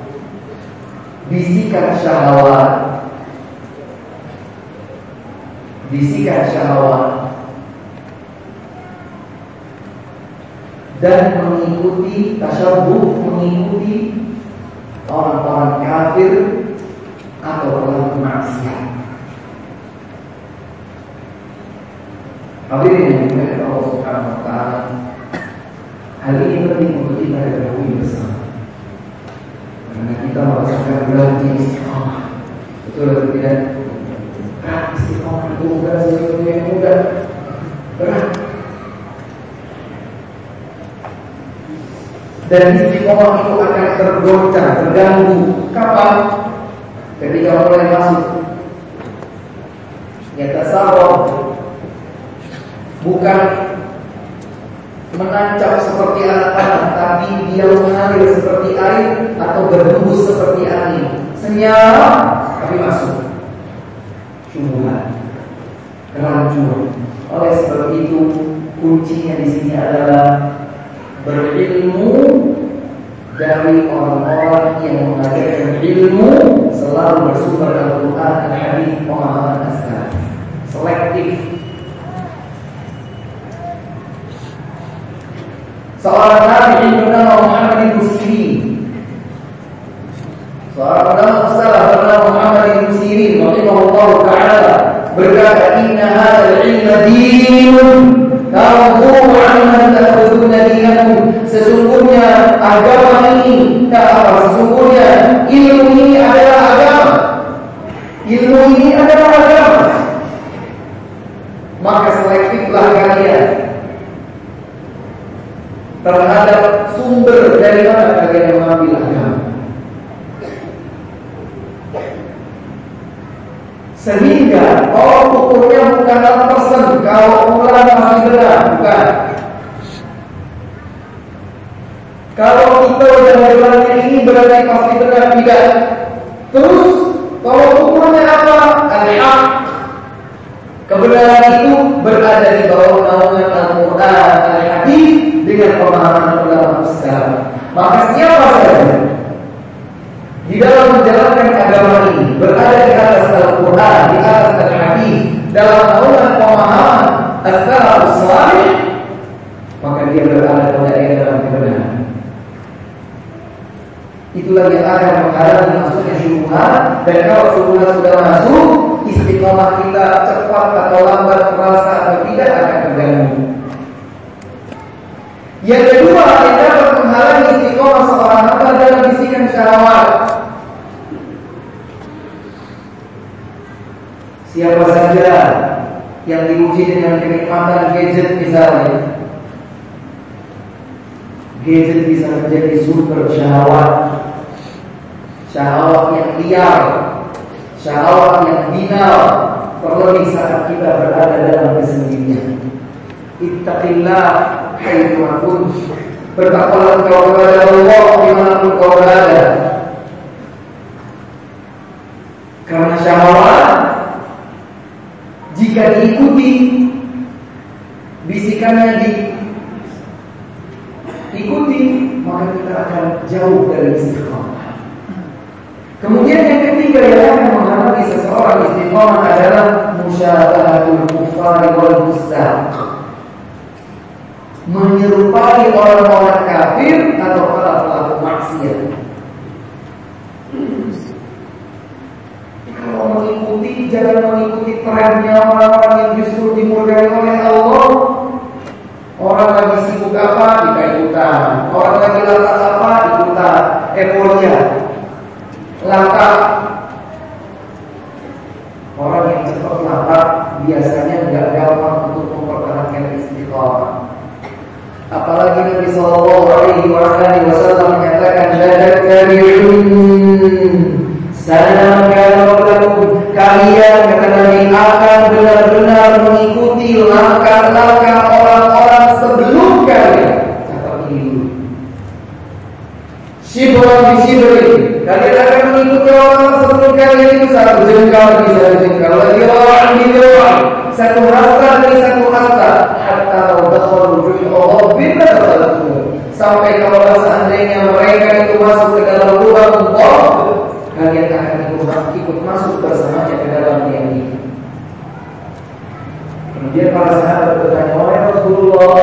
bisikan syahwat, bisikan syahwat, dan mengikuti tasyabbuh, mengikuti orang-orang kafir atau pelaku maksiat. Hadirin yang dimuliakan Allah Subhanahu wa ta'ala, hal ini penting untuk kita ketahui bersama, karena kita merasakan beratnya istiqomah. Betul atau tidak? Berat istiqomah itu bukan sesuatu yang mudah, berat. Dan istiqomah itu akan tergoncang, terganggu. Kapan? Ketika mulai masuk nyata sabab, bukan menancap seperti alat panah, tapi dia mengalir seperti air atau berhembus seperti angin. Senyap tapi masuk syubhat, kerancuan. Oleh sebab itu kuncinya di sini adalah berilmu dari orang-orang yang mengajarkan ilmu selalu bersumber Al-Quran dan hadis, pemahaman asal selektif. Seorang tabi'in bernama Muhammad bin Sirin, seorang ulama salaf bernama Muhammad bin Sirin rahimahullah taala berkata, inna hadzal ilma dinun ta'khudhu 'anhu ta'khuduna dinakum. Sesungguhnya agama ini, tak sesungguhnya ilmu ini adalah agama. Ilmu ini adalah agama. Maka selektiflah kalian terhadap sumber dari mana kalian mengambil agama, sehingga kalau ukurnya bukan dalam persen, kalau ukuran masih benar, bukan. Kalau kita sudah berjalannya ini berarti pasti benar, tidak. Terus kalau ukurnya apa? Al-haq. Kebenaran itu berada di bawah naungan Al-Quran, Al-Hadis dengan pemahaman ulama besar. Maka siapa saja di dalam saleh, maka dia berada pada dalam kebenaran. Itulah yang akan menghalangi masuknya syubhat. Dan kalau syubhat sudah masuk, istiqomah kita cepat atau lambat, terasa atau tidak, akan terganggu. Yang kedua, yang dapat menghalangi istiqomah seorang hamba dalam bisikan syahwat. Siapa saja yang diuji dengan kenikmatan gadget misalnya, gadget bisa menjadi sumber syahwat, syahwat yang liar, syahwat yang binal, terlebih saat kita berada dalam kesendirian. Ittaqillah haitsu kuntum. Bertakwalah engkau kepada Allah dimanapun kau berada. Karena syahwat jika diikuti, bisikannya diikuti, maka kita akan jauh dari istiqomah. Kemudian yang ketiga yang akan menghalangi seseorang istiqomah adalah musyabahatul kuffar wal fusaq, menyerupai orang-orang kafir atau para pelaku maksiat. Kalau mengikuti, jangan mengikuti trennya orang-orang yang justru dimurkai oleh Allah. Orang lagi sibuk apa, kita ikutan. Orang lagi lantas apa, ikutan. Euforia, lantak. Orang yang cepat lantak biasanya nggak gampang untuk mempertahankan istiqomah. Apalagi Nabi Sallallahu Alaihi Wasallam menyatakan dzakariun sana kalau kalian kata Nabi akan benar-benar mengikuti langkah-langkah orang-orang sebelum kalian. Catat ini dulu. Shibran bi shibrin, kalian akan mengikuti orang sebelum kalian itu satu jengkal demi satu jengkal, lagi orang di orang satu hasta demi satu hasta, hatta dakhalu fi rabbina dakhalu. Sampai kalau seandainya mereka itu masuk ke dalam lubang kubur, kalian akan ikut, ikut masuk bersamanya ke dalam yang itu. Kemudian para sahabat bertanya, wahai Rasulullah,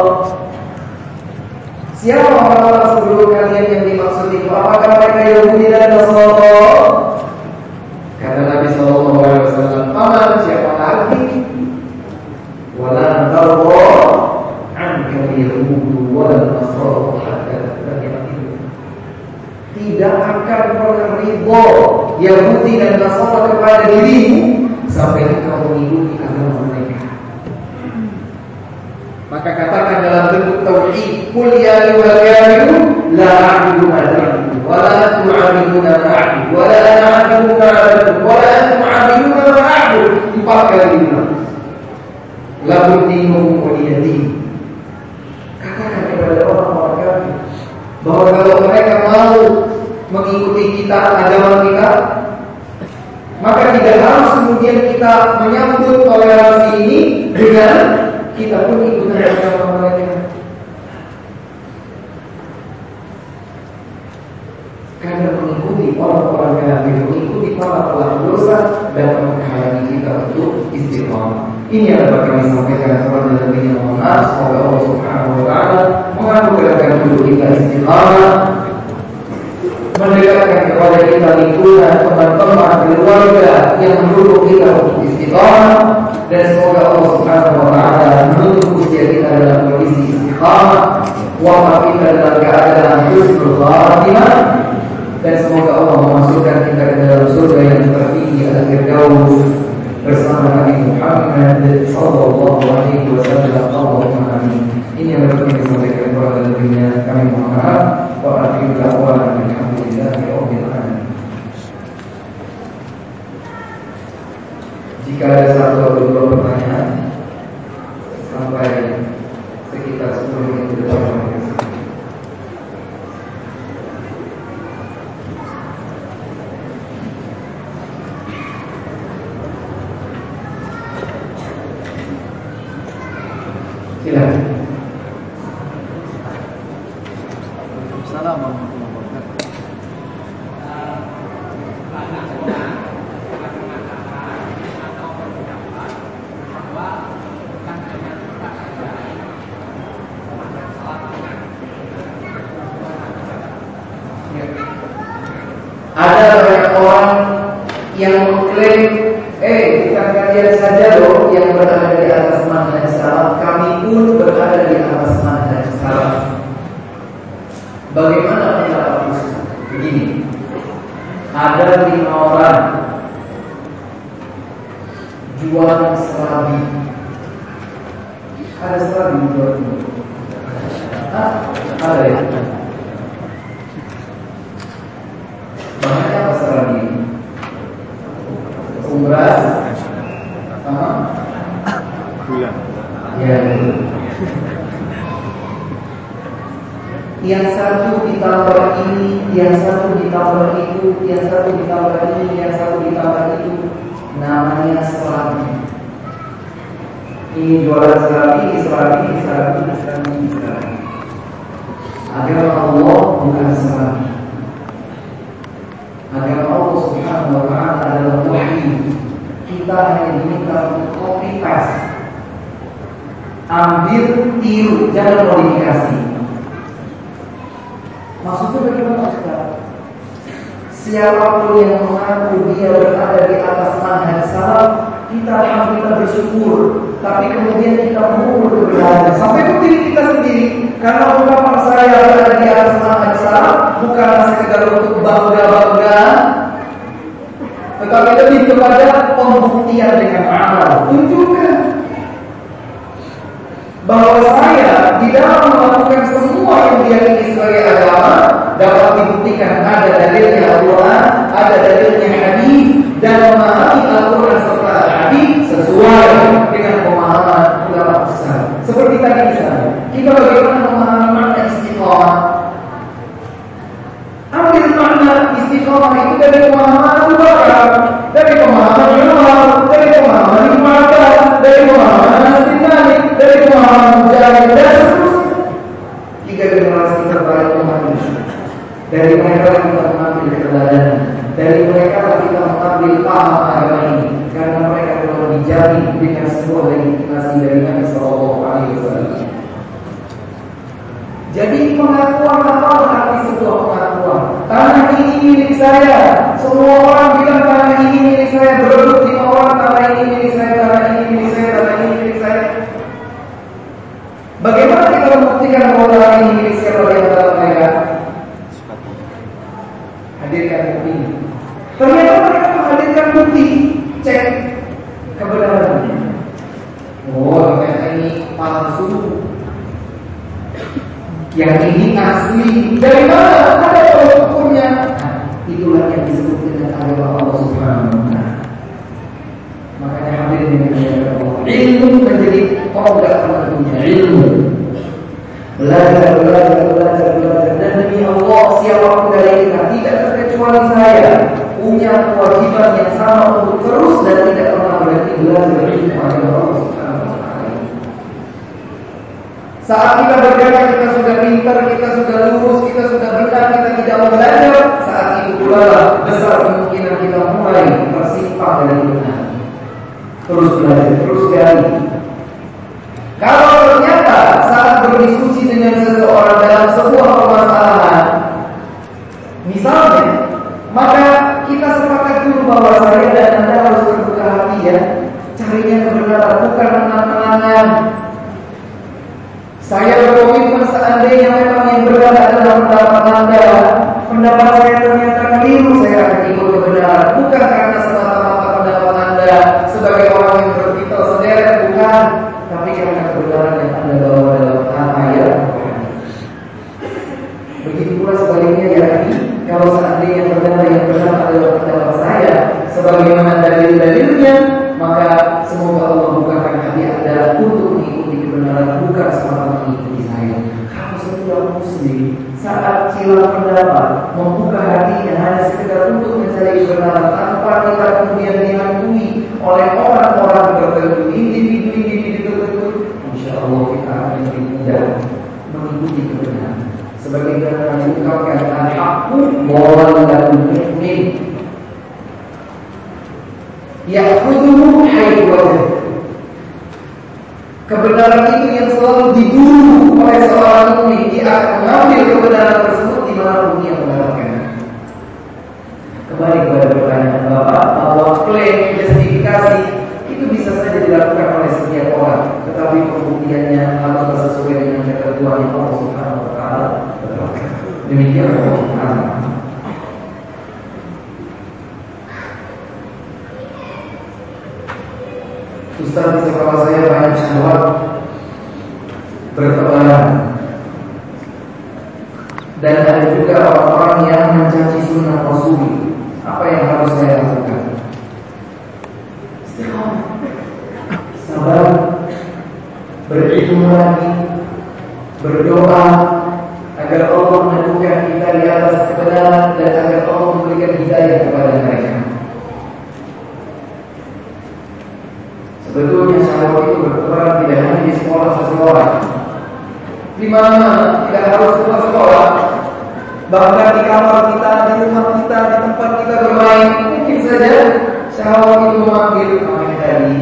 siapa orang-orang sebelum kalian yang dimaksud itu? Apakah mereka Yahudi dan Nasrani? Kata Nabi Sallallahu Alaihi Wasallam, paman siapa lagi? Wala tarwa anka yahudu wala nasrani hatta tattabi'a. Tidak akan pernah ridho Yahudi dan Nasrani kepada dirimu sampai engkau mengikuti agama mereka. Maka katakan dalam bentuk tauhid, qul ya ayyuhal kafirun la a'budu ma ta'budun wa la antum 'abiduna ma a'budu wa la ana 'abidun ma ta'budun wa la antum 'abiduna ma a'budu. Empat kali diulang. Lakum dinukum waliyadin. Katakan kepada orang-orang kafir bahwa kalau mereka mau mengikuti kita, agama kita, maka tidak harus kemudian kita menyambut toleransi ini dengan kita pun ikutan agama mereka. Karena mengikuti orang-orang kafir, mengikuti para pelaku dosa dapat menghalangi kita untuk istiqomah. Ini yang dapat kami sampaikan kepada Nabi Muhammad. Semoga Allah Subhanahu Wa Taala menganugerahkan hidup kita istiqomah, mendekatkan kepada kita lingkungan teman-teman keluarga yang mendukung kita untuk istiqomah, dan semoga Allah Subhanahu Wa Taala menutup usia kita dalam kondisi istiqomah, wafat kita dalam keadaan husnul khatimah, dan semoga Allah memasukkan kita ke dalam surga yang tertinggi al-Firdaus bersama Nabi Muhammad sallallahu alaihi wasallam. Allahumma amin. Ini yang dapat kami sampaikan kepada dirinya. Kami mohon maaf. Wa akhiru da'wana alhamdulillahi rabbil alamin. Jika ada satu atau dua pertanyaan sampai sekitar sepuluh menit ke depan, silakan. Assalamualaikum warahmatullahi wabarakatuh. orang yang mengklaim, eh bukan kalian saja loh yang berada di atas manhaj salaf, kami pun berada di atas manhaj salaf. Bagaimana pendapat Ustaz? Begini, ada lima orang jual serabi. Ada serabi jual? Hah? Ada ya? Bahannya apa serabi? Beras? Hah? Gula. Ya. Yang satu ditambah ini, yang satu ditambah itu, yang satu ditambah ini, yang satu ditambah itu, namanya serabi. Ini jualan serabi, ini serabi, ini serabi, ini serabi, ini serabi. Agama Allah bukan serabi. Agama Allah Subhanahu wa Ta'ala adalah wahyu. Kita hanya diminta untuk copy paste, ambil, tiru, jangan modifikasi. Maksudnya bagaimana Ustaz? Siapapun yang mengaku dia berada di atas manhaj salaf, kita alhamdulillah bersyukur. Tapi kemudian kita mengukur kebenaran sampai ke diri kita sendiri. Karena ungkapan saya berada di atas manhaj salaf bukanlah sekedar untuk bangga-bangga, tetapi lebih kepada pembuktian dengan amal. Tunjukkan bahwa saya di dalam melakukan semua yang diyakini sebagai agama dapat dibuktikan ada dalilnya Al-Quran, ada dalilnya hadis, dan memahami Al-Quran serta hadis sesuai dengan pemahaman ulama besar. Seperti tadi misalnya, kita bagaimana memahami makna istiqamah? Ambil makna istiqamah itu dari pemahaman Abu Bakar, dari pemahaman Umar, dari pemahaman Ibnu Abbas, dari pemahaman Anas bin Malik, dari pemahaman Mujahid, dan seterusnya. Tiga generasi terbaik umat ini. Dari mereka kita mengambil keteladanan, dari mereka kita mengambil paham agama ini, karena mereka telah dijamin dengan sebuah legitimasi dari Nabi Sallallahu Alaihi Wasallam. Jadi pengakuan apa arti sebuah pengakuan? Tanah ini milik saya. Semua orang bilang tanah ini milik saya. Berebut lima orang, tanah ini milik saya, tanah ini milik saya, tanah ini milik saya. Bagaimana kita membuktikan bahwa tanah ini milik siapa di antara mereka? Hadirkan bukti. Ternyata mereka menghadirkan bukti. Cek kebenarannya. Oh, ternyata ini palsu. Yang ini asli. Dari mana? Ada tolak ukurnya. Nah, itulah yang disebut dengan agama Allah Subhanahu wa Ta'ala. Makanya hadir dengan Allah. Ilmu menjadi tonggak penentunya. Ilmu. Belajar, belajar, belajar, belajar. Dan demi Allah, siapapun dari kita, tidak terkecuali saya, punya kewajiban yang sama untuk terus dan tidak pernah berhenti belajar ilmu agama Allah Subhanahu wa Ta'ala. Saat kita berkata kita sudah pintar, kita sudah lurus, kita sudah benar, kita tidak mau belajar, saat itu pula besar kemungkinan kita mulai tersimpang dari benar. Terus belajar, terus gali. Kalau ternyata saat berdiskusi dengan seseorang dalam sebuah permasalahan, misalnya, maka kita sepakat dulu bahwa saya dan Anda harus terbuka hati ya, carinya kebenaran, bukan menang-menangan. Saya berkomitmen seandainya memang yang benar adalah pendapat Anda, pendapat saya ternyata keliru, saya akan ikut kebenaran. Bukan karena semata-mata pendapat Anda sebagai orang yang berpital sederet, bukan, tapi karena kebenaran yang Anda bawa dalam ayat. Begitu pula sebaliknya ya, kalau seandainya benar yang benar adalah pendapat saya, sebagaimana dalil-dalilnya, maka semoga Allah bukakan hati Anda untuk mengikuti kebenaran, bukan semata mengikuti saya. Kalau seorang muslim saat silang pendapat membuka hatinya hanya sekedar untuk mencari kebenaran tanpa kita kemudian dihantui oleh orang-orang tertentu, individu-individu tertentu, insya Allah kita akan lebih mudah mengikuti kebenaran. Sebagaimana diungkapkan al-haqqu wal mu'min ya'khudhuhu haythu wajada. Kebenaran itu yang selalu diburu oleh seorang mukmin, dia akan mengambil kebenaran tersebut di mana pun dia mendapatkannya. Kembali kepada Demikian Allah. Ustaz, di sekolah saya banyak syahwat bertebaran, dan ada juga orang-orang yang mencaci sunnah Rasul. Apa yang harus saya lakukan? Istiqamah, sabar, berilmu lagi, berdoa agar Allah menentukan kita di atas kebenaran dan agar Allah memberikan hidayah kepada mereka. Sebetulnya syahwat itu bertebaran tidak hanya di sekolah seseorang, di mana tidak harus keluar sekolah, bahkan di kamar kita, di rumah kita, di tempat kita bermain, mungkin saja syahwat itu memanggil kami tadi.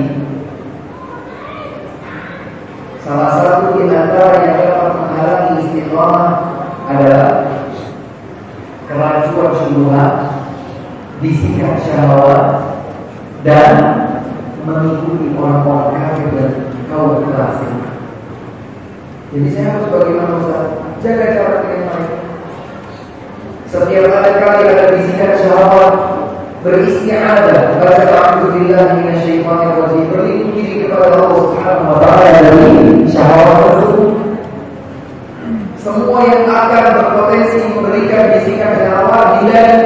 Salah satu di antara yang dapat menghalangi istiqamah adalah keracuan syubhat, bisikan syahwat, dan mengikuti orang-orang kafir dan kaum fasik. Jadi saya harus bagaimana Ustaz? Jaga jarak dengan mereka. Setiap ada kali ada bisikan syahwat, beristi'adzah, baca a'udzubillahi minasyaitonir rajim, berlindung diri kepada Allah Subhanahu wa taala dari syahwat tersebut. Semua yang akan berpotensi memberikan bisikan syahwat dihindari.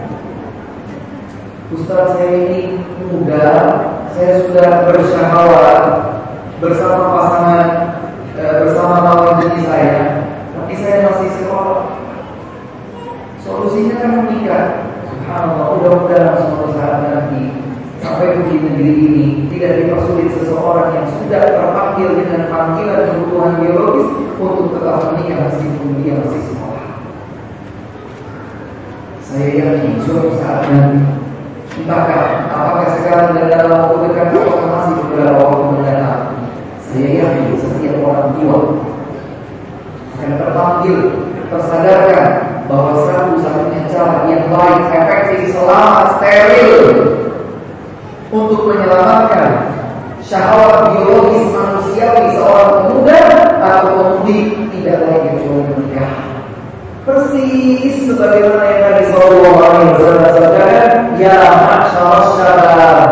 Ustaz, saya ini muda, saya sudah bersyahwat bersama pasangan, e, bersama lawan jenis saya, tapi saya masih sekolah. Solusinya kan menikah. Subhanallah, mudah-mudahan suatu saat nanti sampai di negeri ini tidak dipersulit seseorang yang sudah terpanggil dengan panggilan kebutuhan biologis untuk tetap menikah meskipun dia masih sekolah. Saya yakin suatu saat nanti, entahkah apakah sekarang dan dalam waktu dekat atau masih beberapa waktu mendatang, saya yakin setiap orang tua akan terpanggil, tersadarkan bahwa satu-satunya cara yang baik, efektif, selamat, steril untuk menyelamatkan syahwat biologis manusiawi seorang pemuda atau pemudi tidak lain kecuali menikah. Persis sebagaimana yang Nabi sallallahu alaihi wasallam sabdakan, ya ma'syarasy syabab,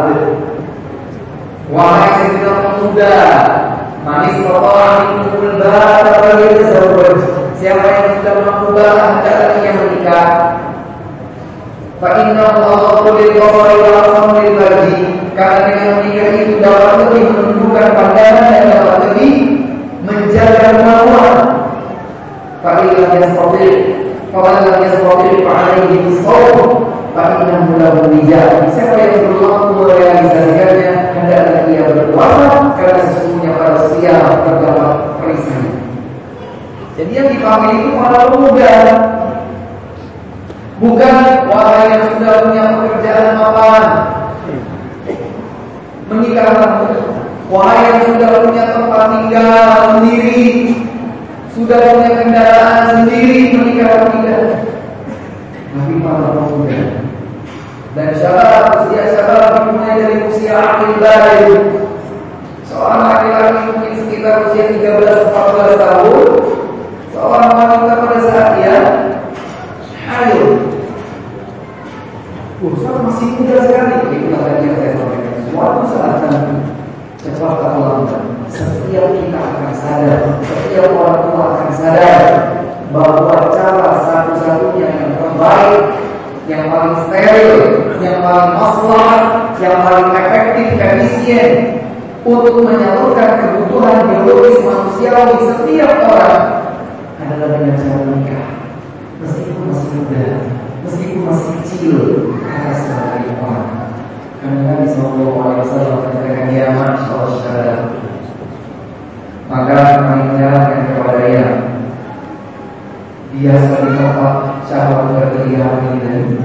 wahai segenap pemuda, man istata'a minkumul ba'ata falyatazawwaj, siapa yang sudah mampu ba'ah hendaklah ia menikah. Fa inna Allah qulil basari wa asamul farji, karena dengan menikah itu dapat lebih menundukkan pandangan dan dapat lebih menjaga kemauan. Fa'illah yastati' fa'illah yastati' fa'alaihi bisawm fa'innahu lahu wijah. Siapa yang belum mampu merealisasikannya hendaklah ia berpuasa, karena sesungguhnya pada siang terdapat perisai. Jadi yang dipanggil itu para pemuda, bukan wahai yang sudah punya pekerjaan mapan, menikahlah. Wahai yang sudah punya tempat tinggal sendiri, sudah punya kendaraan sendiri, menikah tidak. Tapi para pemuda dan syabab, usia syabab dimulai dari usia akil balik. Seorang laki-laki mungkin sekitar usia tiga belas sampai empat belas tahun, seorang wanita pada saat dia haid. Usaha masih muda sekali. Itulah yang saya sampaikan. Suatu saat nanti, cepat atau lambat, setiap kita akan sadar, setiap orang tua akan sadar bahwa cara satu-satunya yang terbaik, yang paling steril, yang paling maslahat, yang paling efektif, efisien untuk menyalurkan kebutuhan biologis manusiawi setiap orang adalah dengan cara menikah. Meskipun masih muda, meskipun masih kecil, kata sebagai orang. Karena Nabi sallallahu alaihi wasallam mengatakan, ya ma'syarasy syabab, maka kami menyarankan kepada dia biasa ditopang syahwat berlebihan ini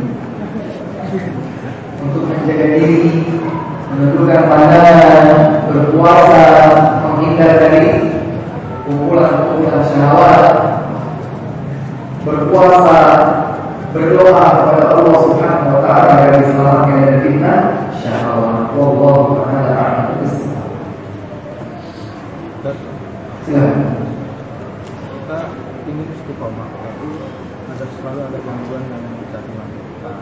untuk menjaga diri, menundukkan pandangan, berpuasa, menghindar dari kumpulan-kumpulan syahwat, berpuasa, berdoa kepada Allah Subhanahu wa taala agar diselamatkan dari fitnah syahwat. Wallahu ta'ala a'lam bishawab. Silakan. Kita ini istiqomah, tapi selalu ada gangguan yang bisa dilakukan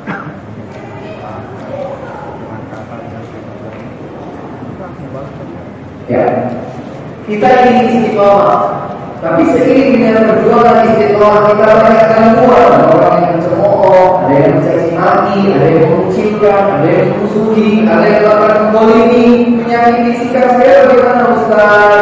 dengan kata dan kata kita membalas. Ya, kita ingin istiqomah, tapi seiring dengan perjuangan istiqomah kita banyak gangguan. Orang yang mencemooh, ada yang mencaci maki, ada yang mengucilkan, ada yang memusuhi, ada yang melakukan menzalimi, menyakiti sikap saya. Bagaimana Ustaz?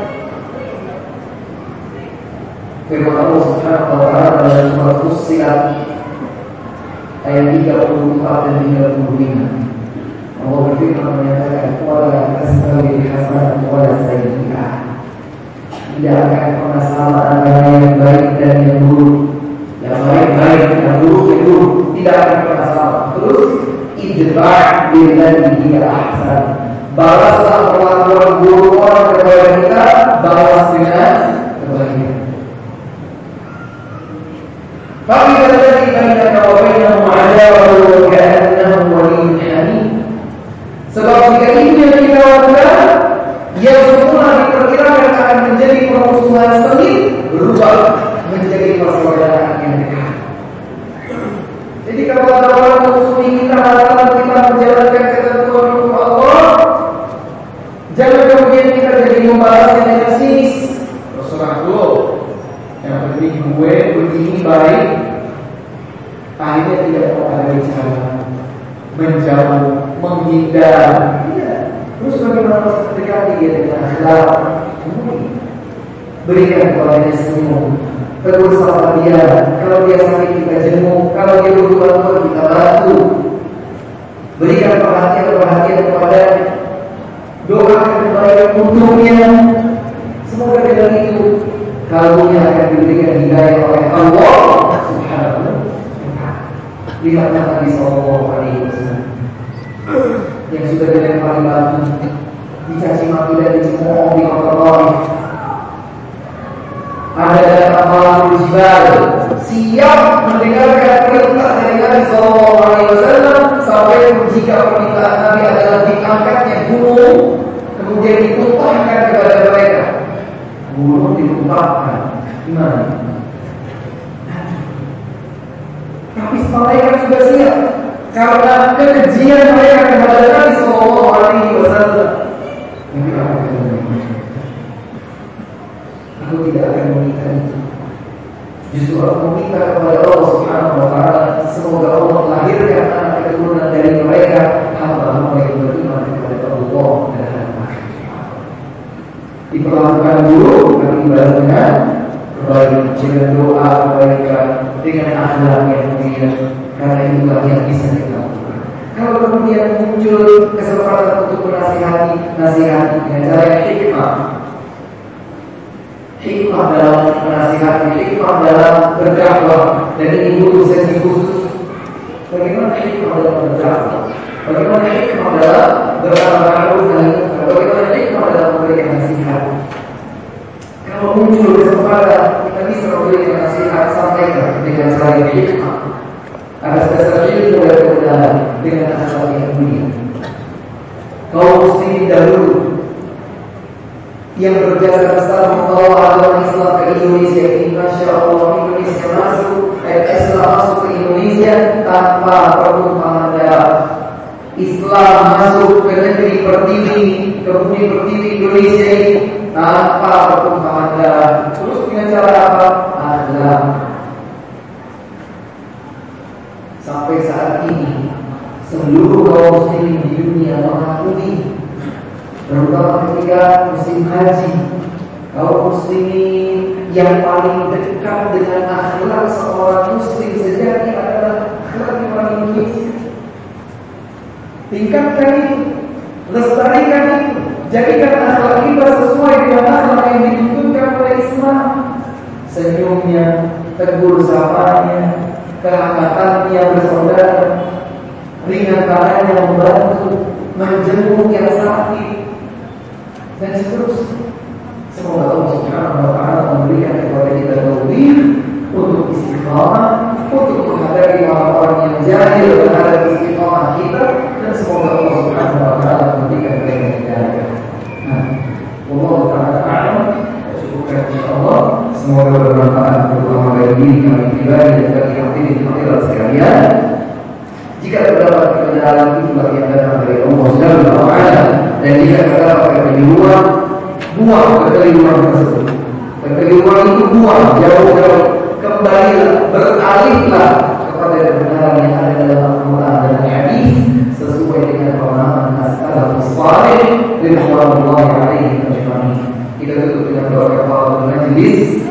Firman Allah Subhanahu wa taala dalam surah Fussilat ayat tiga puluh empat dan tiga puluh lima. Allah berfirman menyatakan wala tastawi hasanatu wala sayyi'ah. Tidak akan pernah sama antara yang baik dan yang buruk. Yang baik baik, yang buruk itu tidak akan pernah sama. Terus idfa' billati hiya ahsan. Balaslah perlakuan buruk orang kepada kita, balas dengan kebaikan. فَإِذَا الَّذِي بَيْنَكَ وَبَيْنَهُ عَدَاوَةٌ كَأَنَّهُ وَلِيٌّ حَمِيمٌ. Sebab jika ini yang kita lakukan, yang semula diperkirakan akan menjadi permusuhan sengit berubah menjadi persaudaraan yang dekat. Jadi kalau ada orang memusuhi kita, harapkan kita menjalankan ketentuan hukum Allah, jangan kemudian kita jadi membalasnya dengan sinis. Terserah dulu. Yang penting gue begini baik. Akhirnya tidak mau ada bicara, menjauh, menghindar. Ya. Terus bagaimana mendekati dia dengan akhlak? Berikan kepadanya senyum, tegur sapa dia. Kalau dia sakit kita jenguk, kalau dia butuh bantuan kita bantu. Berikan perhatian-perhatian kepadanya, doakan kebaikan untuknya. Semoga dengan itu kalbunya akan diberikan hidayah oleh Allah Subhanahu wa taala. Lihatlah Nabi sallallahu alaihi wasallam yang sudah dilempari batu, dicaci maki dan dicemooh di Allah. Ada dalam amal jibal, siap mendengarkan perintah dari Nabi sallallahu alaihi wasallam sampai jika permintaan Nabi adalah diangkatnya gunung kemudian ditumpahkan kepada mereka. Gunung ditumpahkan, gimana? Tapi mereka sudah siap karena kekejian mereka kepada Nabi sallallahu alaihi wasallam. Aku tidak akan meminta itu. Justru aku meminta kepada Allah Subhanahu wa taala, semoga Allah melahirkan anak keturunan dari mereka hamba-hamba yang beriman kepada Allah dan hari akhir. Diperlakukan dulu, tapi dibalas dengan kebaikan, dengan doa kebaikan, dengan akhlak yang mulia. Karena itulah yang bisa kita lakukan. Kalau kemudian muncul kesempatan untuk menasihati, nasihati dengan cara yang hikmah. Hikmah dalam menasihati, hikmah dalam berdakwah, dan ini butuh sesi khusus. Bagaimana hikmah dalam berdakwah? Bagaimana hikmah dalam beramar ma'ruf nahi munkar? Bagaimana hikmah dalam memberikan nasihat? Kalau muncul kesempatan, kita bisa memberikan nasihat, sampaikan dengan cara yang hikmah. Atas dasar ilmu dan kebenaran dengan akhlak yang mulia. Kaum muslimin dahulu yang berjasa besar membawa agama Islam ke Indonesia ini, masya Allah, Indonesia masuk, eh, Islam masuk ke Indonesia tanpa pertumpahan darah. Islam masuk ke negeri pertiwi, ke bumi pertiwi Indonesia ini tanpa pertumpahan darah. Terus dengan cara apa? Akhlak. Sampai saat ini seluruh kaum muslimin di dunia mengakui, terutama ketika musim haji, kaum muslimin yang paling dekat dengan akhlak seorang muslim sejati adalah akhlak yang paling mulia. Tingkatkan itu, lestarikan itu, jadikan akhlak kita sesuai dengan akhlak yang dituntunkan oleh Islam. Senyumnya, tegur sapanya, kehangatannya bersaudara, ringan tangannya membantu, menjenguk yang sakit, dan seterusnya. Semoga Allah Subhanahu wa taala memberikan kepada kita taufik untuk istiqamah, untuk menghadapi orang-orang yang jahil terhadap istiqamah kita, dan semoga Allah Subhanahu wa taala memberikan kepada kita hidayah. Nah, Allah taala a'lam. Syukur kepada Allah. semoga bermanfaat terutama bagi diri kami pribadi dan bagi hadirin hadirat sekalian. Jika terdapat kebenaran itulah yang datang dari Allah Subhanahu wa taala, dan jika terdapat kekeliruan, buang kekeliruan tersebut. Kekeliruan itu buang, jauh-jauh, kembalilah, beralihlah kepada kebenaran yang ada dalam Al-Quran dan hadis sesuai dengan pemahaman as-salafus salih ridwanullahi alaihim ajma'in. Kita tutup dengan doa kafaratul majlis.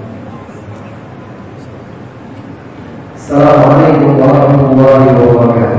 Assalamualaikum warahmatullahi wabarakatuh.